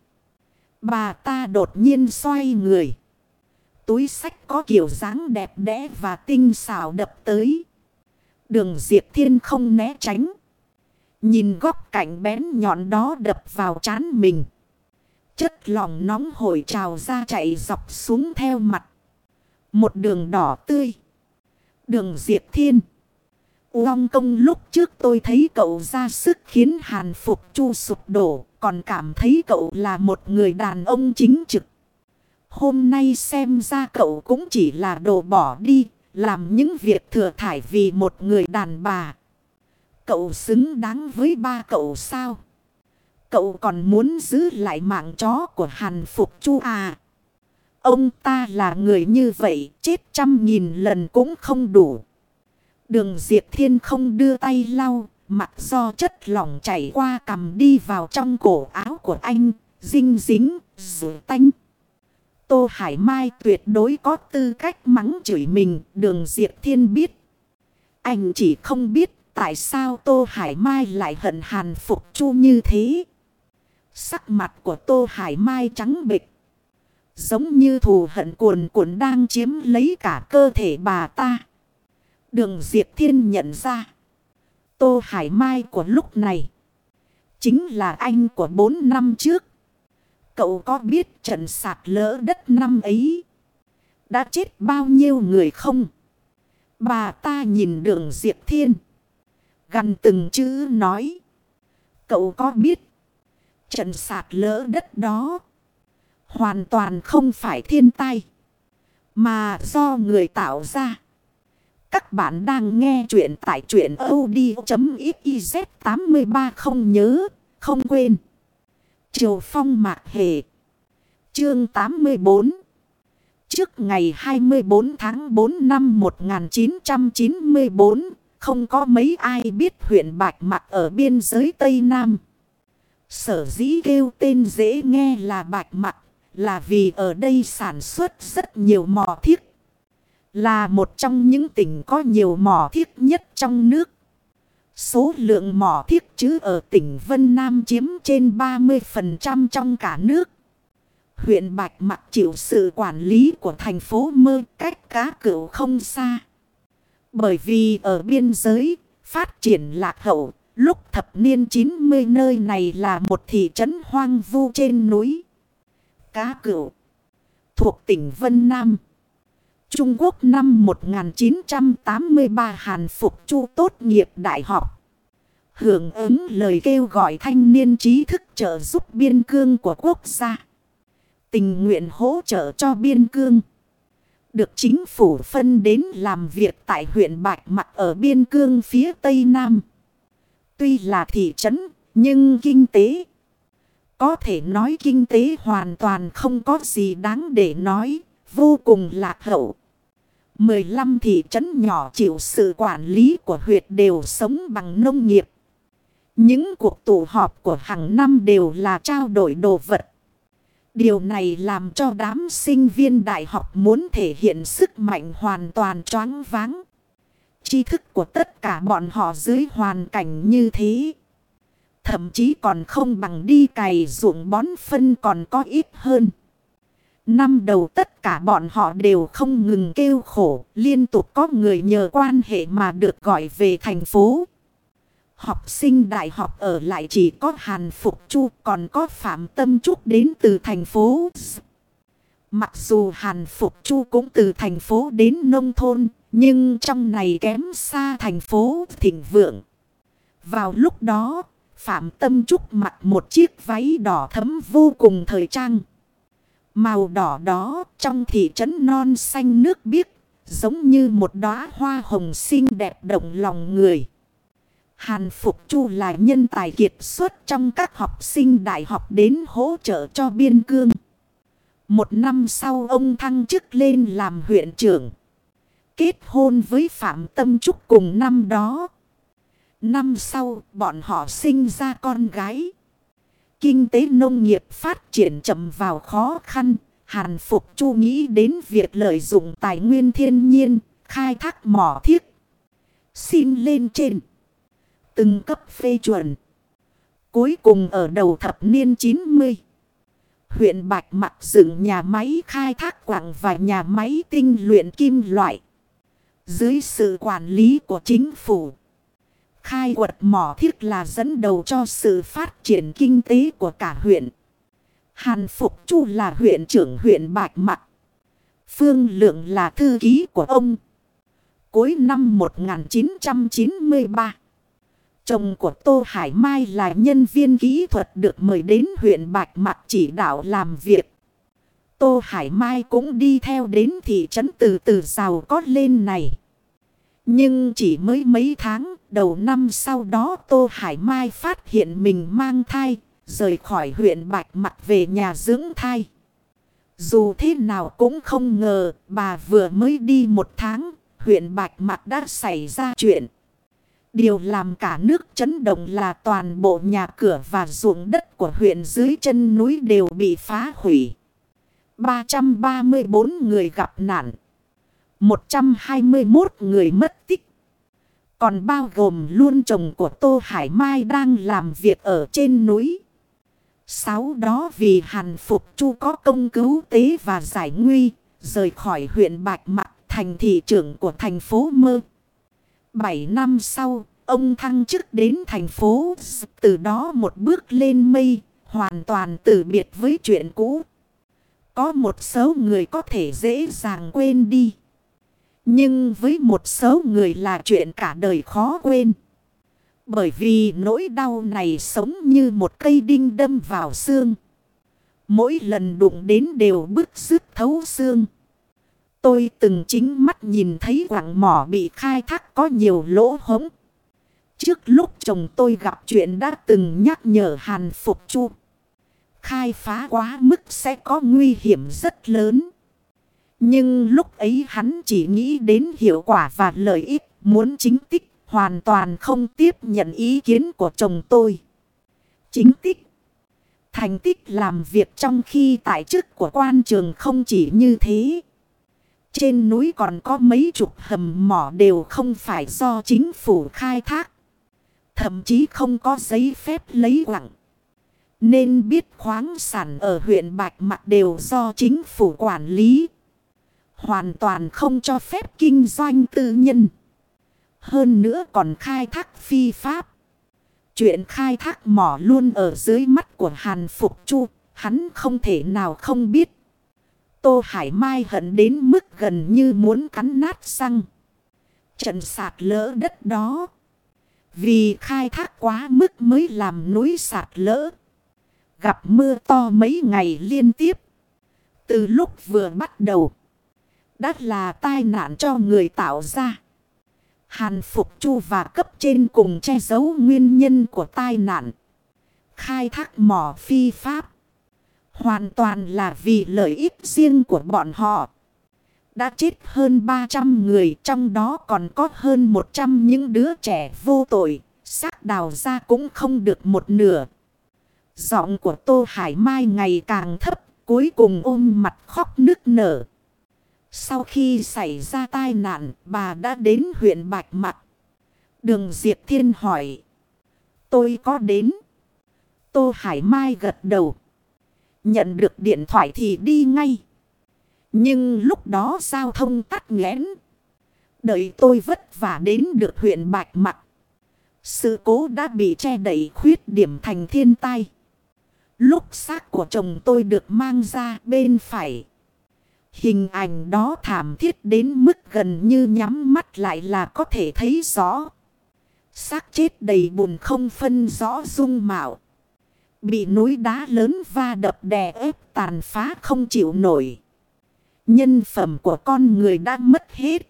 Bà ta đột nhiên xoay người. Túi xách có kiểu dáng đẹp đẽ và tinh xảo đập tới. Đường Diệp Thiên không né tránh. Nhìn góc cạnh bén nhọn đó đập vào trán mình. Chất lỏng nóng hổi trào ra chạy dọc xuống theo mặt. Một đường đỏ tươi. Đường Diệp Thiên. Uông Công, lúc trước tôi thấy cậu ra sức khiến Hàn Phục Chu sụp đổ. Còn cảm thấy cậu là một người đàn ông chính trực. Hôm nay xem ra cậu cũng chỉ là đồ bỏ đi. Làm những việc thừa thải vì một người đàn bà. Cậu xứng đáng với ba cậu sao? Cậu còn muốn giữ lại mạng chó của Hàn Phục Chu à? Ông ta là người như vậy, chết trăm nghìn lần cũng không đủ. Đường Diệp Thiên không đưa tay lau, mặc do chất lỏng chảy qua cằm đi vào trong cổ áo của anh, dinh dính, rửa tanh. Tô Hải Mai tuyệt đối có tư cách mắng chửi mình, Đường Diệp Thiên biết. Anh chỉ không biết tại sao Tô Hải Mai lại hận Hàn Phục Chu như thế. Sắc mặt của Tô Hải Mai trắng bệch, giống như thù hận cuồn cuộn đang chiếm lấy cả cơ thể bà ta. Đường Diệp Thiên nhận ra, Tô Hải Mai của lúc này chính là anh của bốn năm trước. Cậu có biết trận sạt lở đất năm ấy đã chết bao nhiêu người không? Bà ta nhìn Đường Diệp Thiên, gằn từng chữ nói. Cậu có biết trận sạt lở đất đó hoàn toàn không phải thiên tai, mà do người tạo ra. Các bạn đang nghe chuyện tại truyện audio chấm xyz tám ba, không nhớ, không quên. Triều Phong Mạc Hề. Chương tám mươi bốn. Trước ngày hai mươi bốn tháng tư năm một nghìn chín trăm chín mươi tư, không có mấy ai biết huyện Bạch Mạc ở biên giới Tây Nam. Sở dĩ kêu tên dễ nghe là Bạch Mạc là vì ở đây sản xuất rất nhiều mỏ thiếc. Là một trong những tỉnh có nhiều mỏ thiếc nhất trong nước. Số lượng mỏ thiếc chứ ở tỉnh Vân Nam chiếm trên ba mươi phần trăm trong cả nước. Huyện Bạch Mạc chịu sự quản lý của thành phố Mơ, cách Cá Cửu không xa. Bởi vì ở biên giới, phát triển lạc hậu, lúc thập niên chín mươi nơi này là một thị trấn hoang vu trên núi Cá Cửu, thuộc tỉnh Vân Nam. Trung Quốc năm một nghìn chín trăm tám mươi ba Hàn Phục Chu tốt nghiệp đại học. Hưởng ứng lời kêu gọi thanh niên trí thức trợ giúp biên cương của quốc gia. Tình nguyện hỗ trợ cho biên cương. Được chính phủ phân đến làm việc tại huyện Bạch Mạc ở biên cương phía Tây Nam. Tuy là thị trấn, nhưng kinh tế, có thể nói kinh tế hoàn toàn không có gì đáng để nói, vô cùng lạc hậu. mười lăm thị trấn nhỏ chịu sự quản lý của huyện đều sống bằng nông nghiệp. Những cuộc tụ họp của hàng năm đều là trao đổi đồ vật. Điều này làm cho đám sinh viên đại học muốn thể hiện sức mạnh hoàn toàn choáng váng. Tri thức của tất cả bọn họ dưới hoàn cảnh như thế, thậm chí còn không bằng đi cày ruộng bón phân còn có ít hơn. Năm đầu tất cả bọn họ đều không ngừng kêu khổ, liên tục có người nhờ quan hệ mà được gọi về thành phố. Học sinh đại học ở lại chỉ có Hàn Phục Chu, còn có Phạm Tâm Trúc đến từ thành phố. Mặc dù Hàn Phục Chu cũng từ thành phố đến nông thôn, nhưng trong này kém xa thành phố thịnh vượng. Vào lúc đó, Phạm Tâm Trúc mặc một chiếc váy đỏ thẫm vô cùng thời trang. Màu đỏ đó trong thị trấn non xanh nước biếc, giống như một đóa hoa hồng xinh đẹp động lòng người. Hàn Phục Chu là nhân tài kiệt xuất trong các học sinh đại học đến hỗ trợ cho biên cương. Một năm sau ông thăng chức lên làm huyện trưởng. Kết hôn với Phạm Tâm Trúc cùng năm đó. Năm sau bọn họ sinh ra con gái. Kinh tế nông nghiệp phát triển chậm vào khó khăn. Hàn Phục Chu nghĩ đến việc lợi dụng tài nguyên thiên nhiên, khai thác mỏ thiết. Xin lên trên từng cấp phê chuẩn. Cuối cùng ở đầu thập niên chín mươi, huyện Bạch Mạc dựng nhà máy khai thác quặng và nhà máy tinh luyện kim loại. Dưới sự quản lý của chính phủ, khai quật mỏ thiết là dẫn đầu cho sự phát triển kinh tế của cả huyện. Hàn Phục Chu là huyện trưởng huyện Bạch Mạc. Phương Lượng là thư ký của ông. Cuối năm một nghìn chín trăm chín mươi ba, chồng của Tô Hải Mai là nhân viên kỹ thuật được mời đến huyện Bạch Mạc chỉ đạo làm việc. Tô Hải Mai cũng đi theo đến thị trấn từ từ giàu có lên này. Nhưng chỉ mới mấy tháng, đầu năm sau đó Tô Hải Mai phát hiện mình mang thai, rời khỏi huyện Bạch Mạc về nhà dưỡng thai. Dù thế nào cũng không ngờ, bà vừa mới đi một tháng, huyện Bạch Mạc đã xảy ra chuyện. Điều làm cả nước chấn động là toàn bộ nhà cửa và ruộng đất của huyện dưới chân núi đều bị phá hủy. ba trăm ba mươi bốn người gặp nạn. một trăm hai mươi mốt người mất tích. Còn bao gồm luôn chồng của Tô Hải Mai đang làm việc ở trên núi. Sáu đó vì Hàn Phục Chu có công cứu tế và giải nguy, rời khỏi huyện Bạch Mạc thành thị trưởng của thành phố Mơ. Bảy năm sau, ông thăng chức đến thành phố, từ đó một bước lên mây, hoàn toàn từ biệt với chuyện cũ. Có một số người có thể dễ dàng quên đi. Nhưng với một số người là chuyện cả đời khó quên. Bởi vì nỗi đau này sống như một cây đinh đâm vào xương. Mỗi lần đụng đến đều bứt rứt thấu xương. Tôi từng chính mắt nhìn thấy quặng mỏ bị khai thác có nhiều lỗ hổng. Trước lúc chồng tôi gặp chuyện đã từng nhắc nhở Hàn Phục Chu. Khai phá quá mức sẽ có nguy hiểm rất lớn. Nhưng lúc ấy hắn chỉ nghĩ đến hiệu quả và lợi ích, muốn chính tích, hoàn toàn không tiếp nhận ý kiến của chồng tôi. Chính tích, thành tích làm việc trong khi tại chức của quan trường không chỉ như thế. Trên núi còn có mấy chục hầm mỏ đều không phải do chính phủ khai thác. Thậm chí không có giấy phép lấy quặng. Nên biết khoáng sản ở huyện Bạch Mạc đều do chính phủ quản lý. Hoàn toàn không cho phép kinh doanh tư nhân. Hơn nữa còn khai thác phi pháp. Chuyện khai thác mỏ luôn ở dưới mắt của Hàn Phục Chu. Hắn không thể nào không biết. Tô Hải Mai hận đến mức gần như muốn cắn nát răng. Trận sạt lỡ đất đó, vì khai thác quá mức mới làm núi sạt lỡ. Gặp mưa to mấy ngày liên tiếp. Từ lúc vừa bắt đầu, đã là tai nạn cho người tạo ra. Hàn Phục Chu và cấp trên cùng che giấu nguyên nhân của tai nạn. Khai thác mỏ phi pháp. Hoàn toàn là vì lợi ích riêng của bọn họ. đã chết hơn ba trăm người, trong đó còn có hơn một trăm những đứa trẻ vô tội, xác đào ra cũng không được một nửa. Giọng của Tô Hải Mai ngày càng thấp, cuối cùng ôm mặt khóc nức nở. Sau khi xảy ra tai nạn, bà đã đến huyện Bạch Mạc. Đường Diệp Thiên hỏi. Tôi có đến. Tô Hải Mai gật đầu. Nhận được điện thoại thì đi ngay. Nhưng lúc đó giao thông tắc nghẽn. Đợi tôi vất vả đến được huyện Bạch Mạc. Sự cố đã bị che đậy khuyết điểm thành thiên tai. Lúc xác của chồng tôi được mang ra bên phải. Hình ảnh đó thảm thiết đến mức gần như nhắm mắt lại là có thể thấy rõ. Xác chết đầy bùn không phân rõ dung mạo. Bị núi đá lớn va đập đè ép tàn phá không chịu nổi. Nhân phẩm của con người đã mất hết.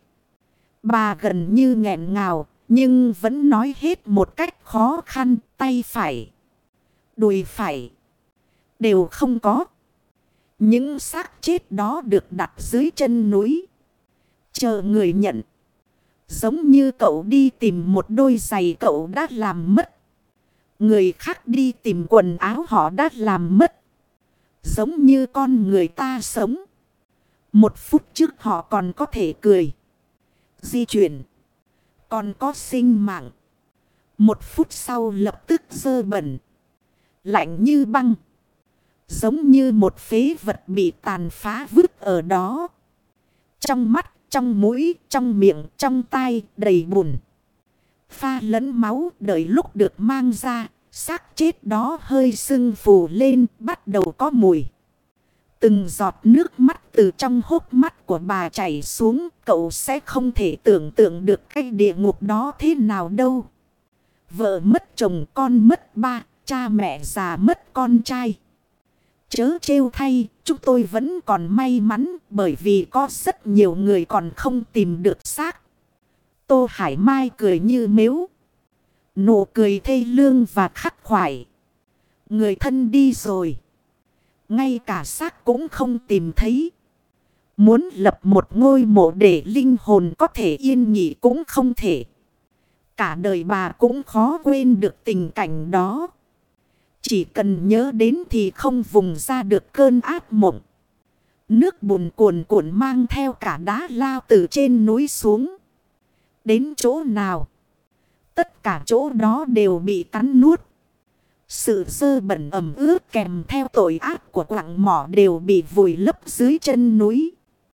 Bà gần như nghẹn ngào, nhưng vẫn nói hết một cách khó khăn. Tay phải, đùi phải đều không có. Những xác chết đó được đặt dưới chân núi, chờ người nhận. Giống như cậu đi tìm một đôi giày cậu đã làm mất. Người khác đi tìm quần áo họ đã làm mất. Giống như con người ta sống. Một phút trước họ còn có thể cười, di chuyển, còn có sinh mạng. Một phút sau lập tức dơ bẩn, lạnh như băng. Giống như một phế vật bị tàn phá vứt ở đó. Trong mắt, trong mũi, trong miệng, trong tai đầy bùn. Pha lẫn máu, đợi lúc được mang ra, xác chết đó hơi sưng phù lên, bắt đầu có mùi. Từng giọt nước mắt từ trong hốc mắt của bà chảy xuống, cậu sẽ không thể tưởng tượng được cái địa ngục đó thế nào đâu. Vợ mất chồng, con mất ba, cha mẹ già mất con trai. Chớ trêu thay, chúng tôi vẫn còn may mắn bởi vì có rất nhiều người còn không tìm được xác. Tô Hải Mai cười như mếu. Nụ cười thê lương và khắc khoải. Người thân đi rồi. Ngay cả xác cũng không tìm thấy. Muốn lập một ngôi mộ để linh hồn có thể yên nghỉ cũng không thể. Cả đời bà cũng khó quên được tình cảnh đó. Chỉ cần nhớ đến thì không vùng ra được cơn ác mộng. Nước bùn cuồn cuộn mang theo cả đá lao từ trên núi xuống. Đến chỗ nào, tất cả chỗ đó đều bị cắn nuốt. Sự dơ bẩn ẩm ướt kèm theo tội ác của quặng mỏ đều bị vùi lấp dưới chân núi.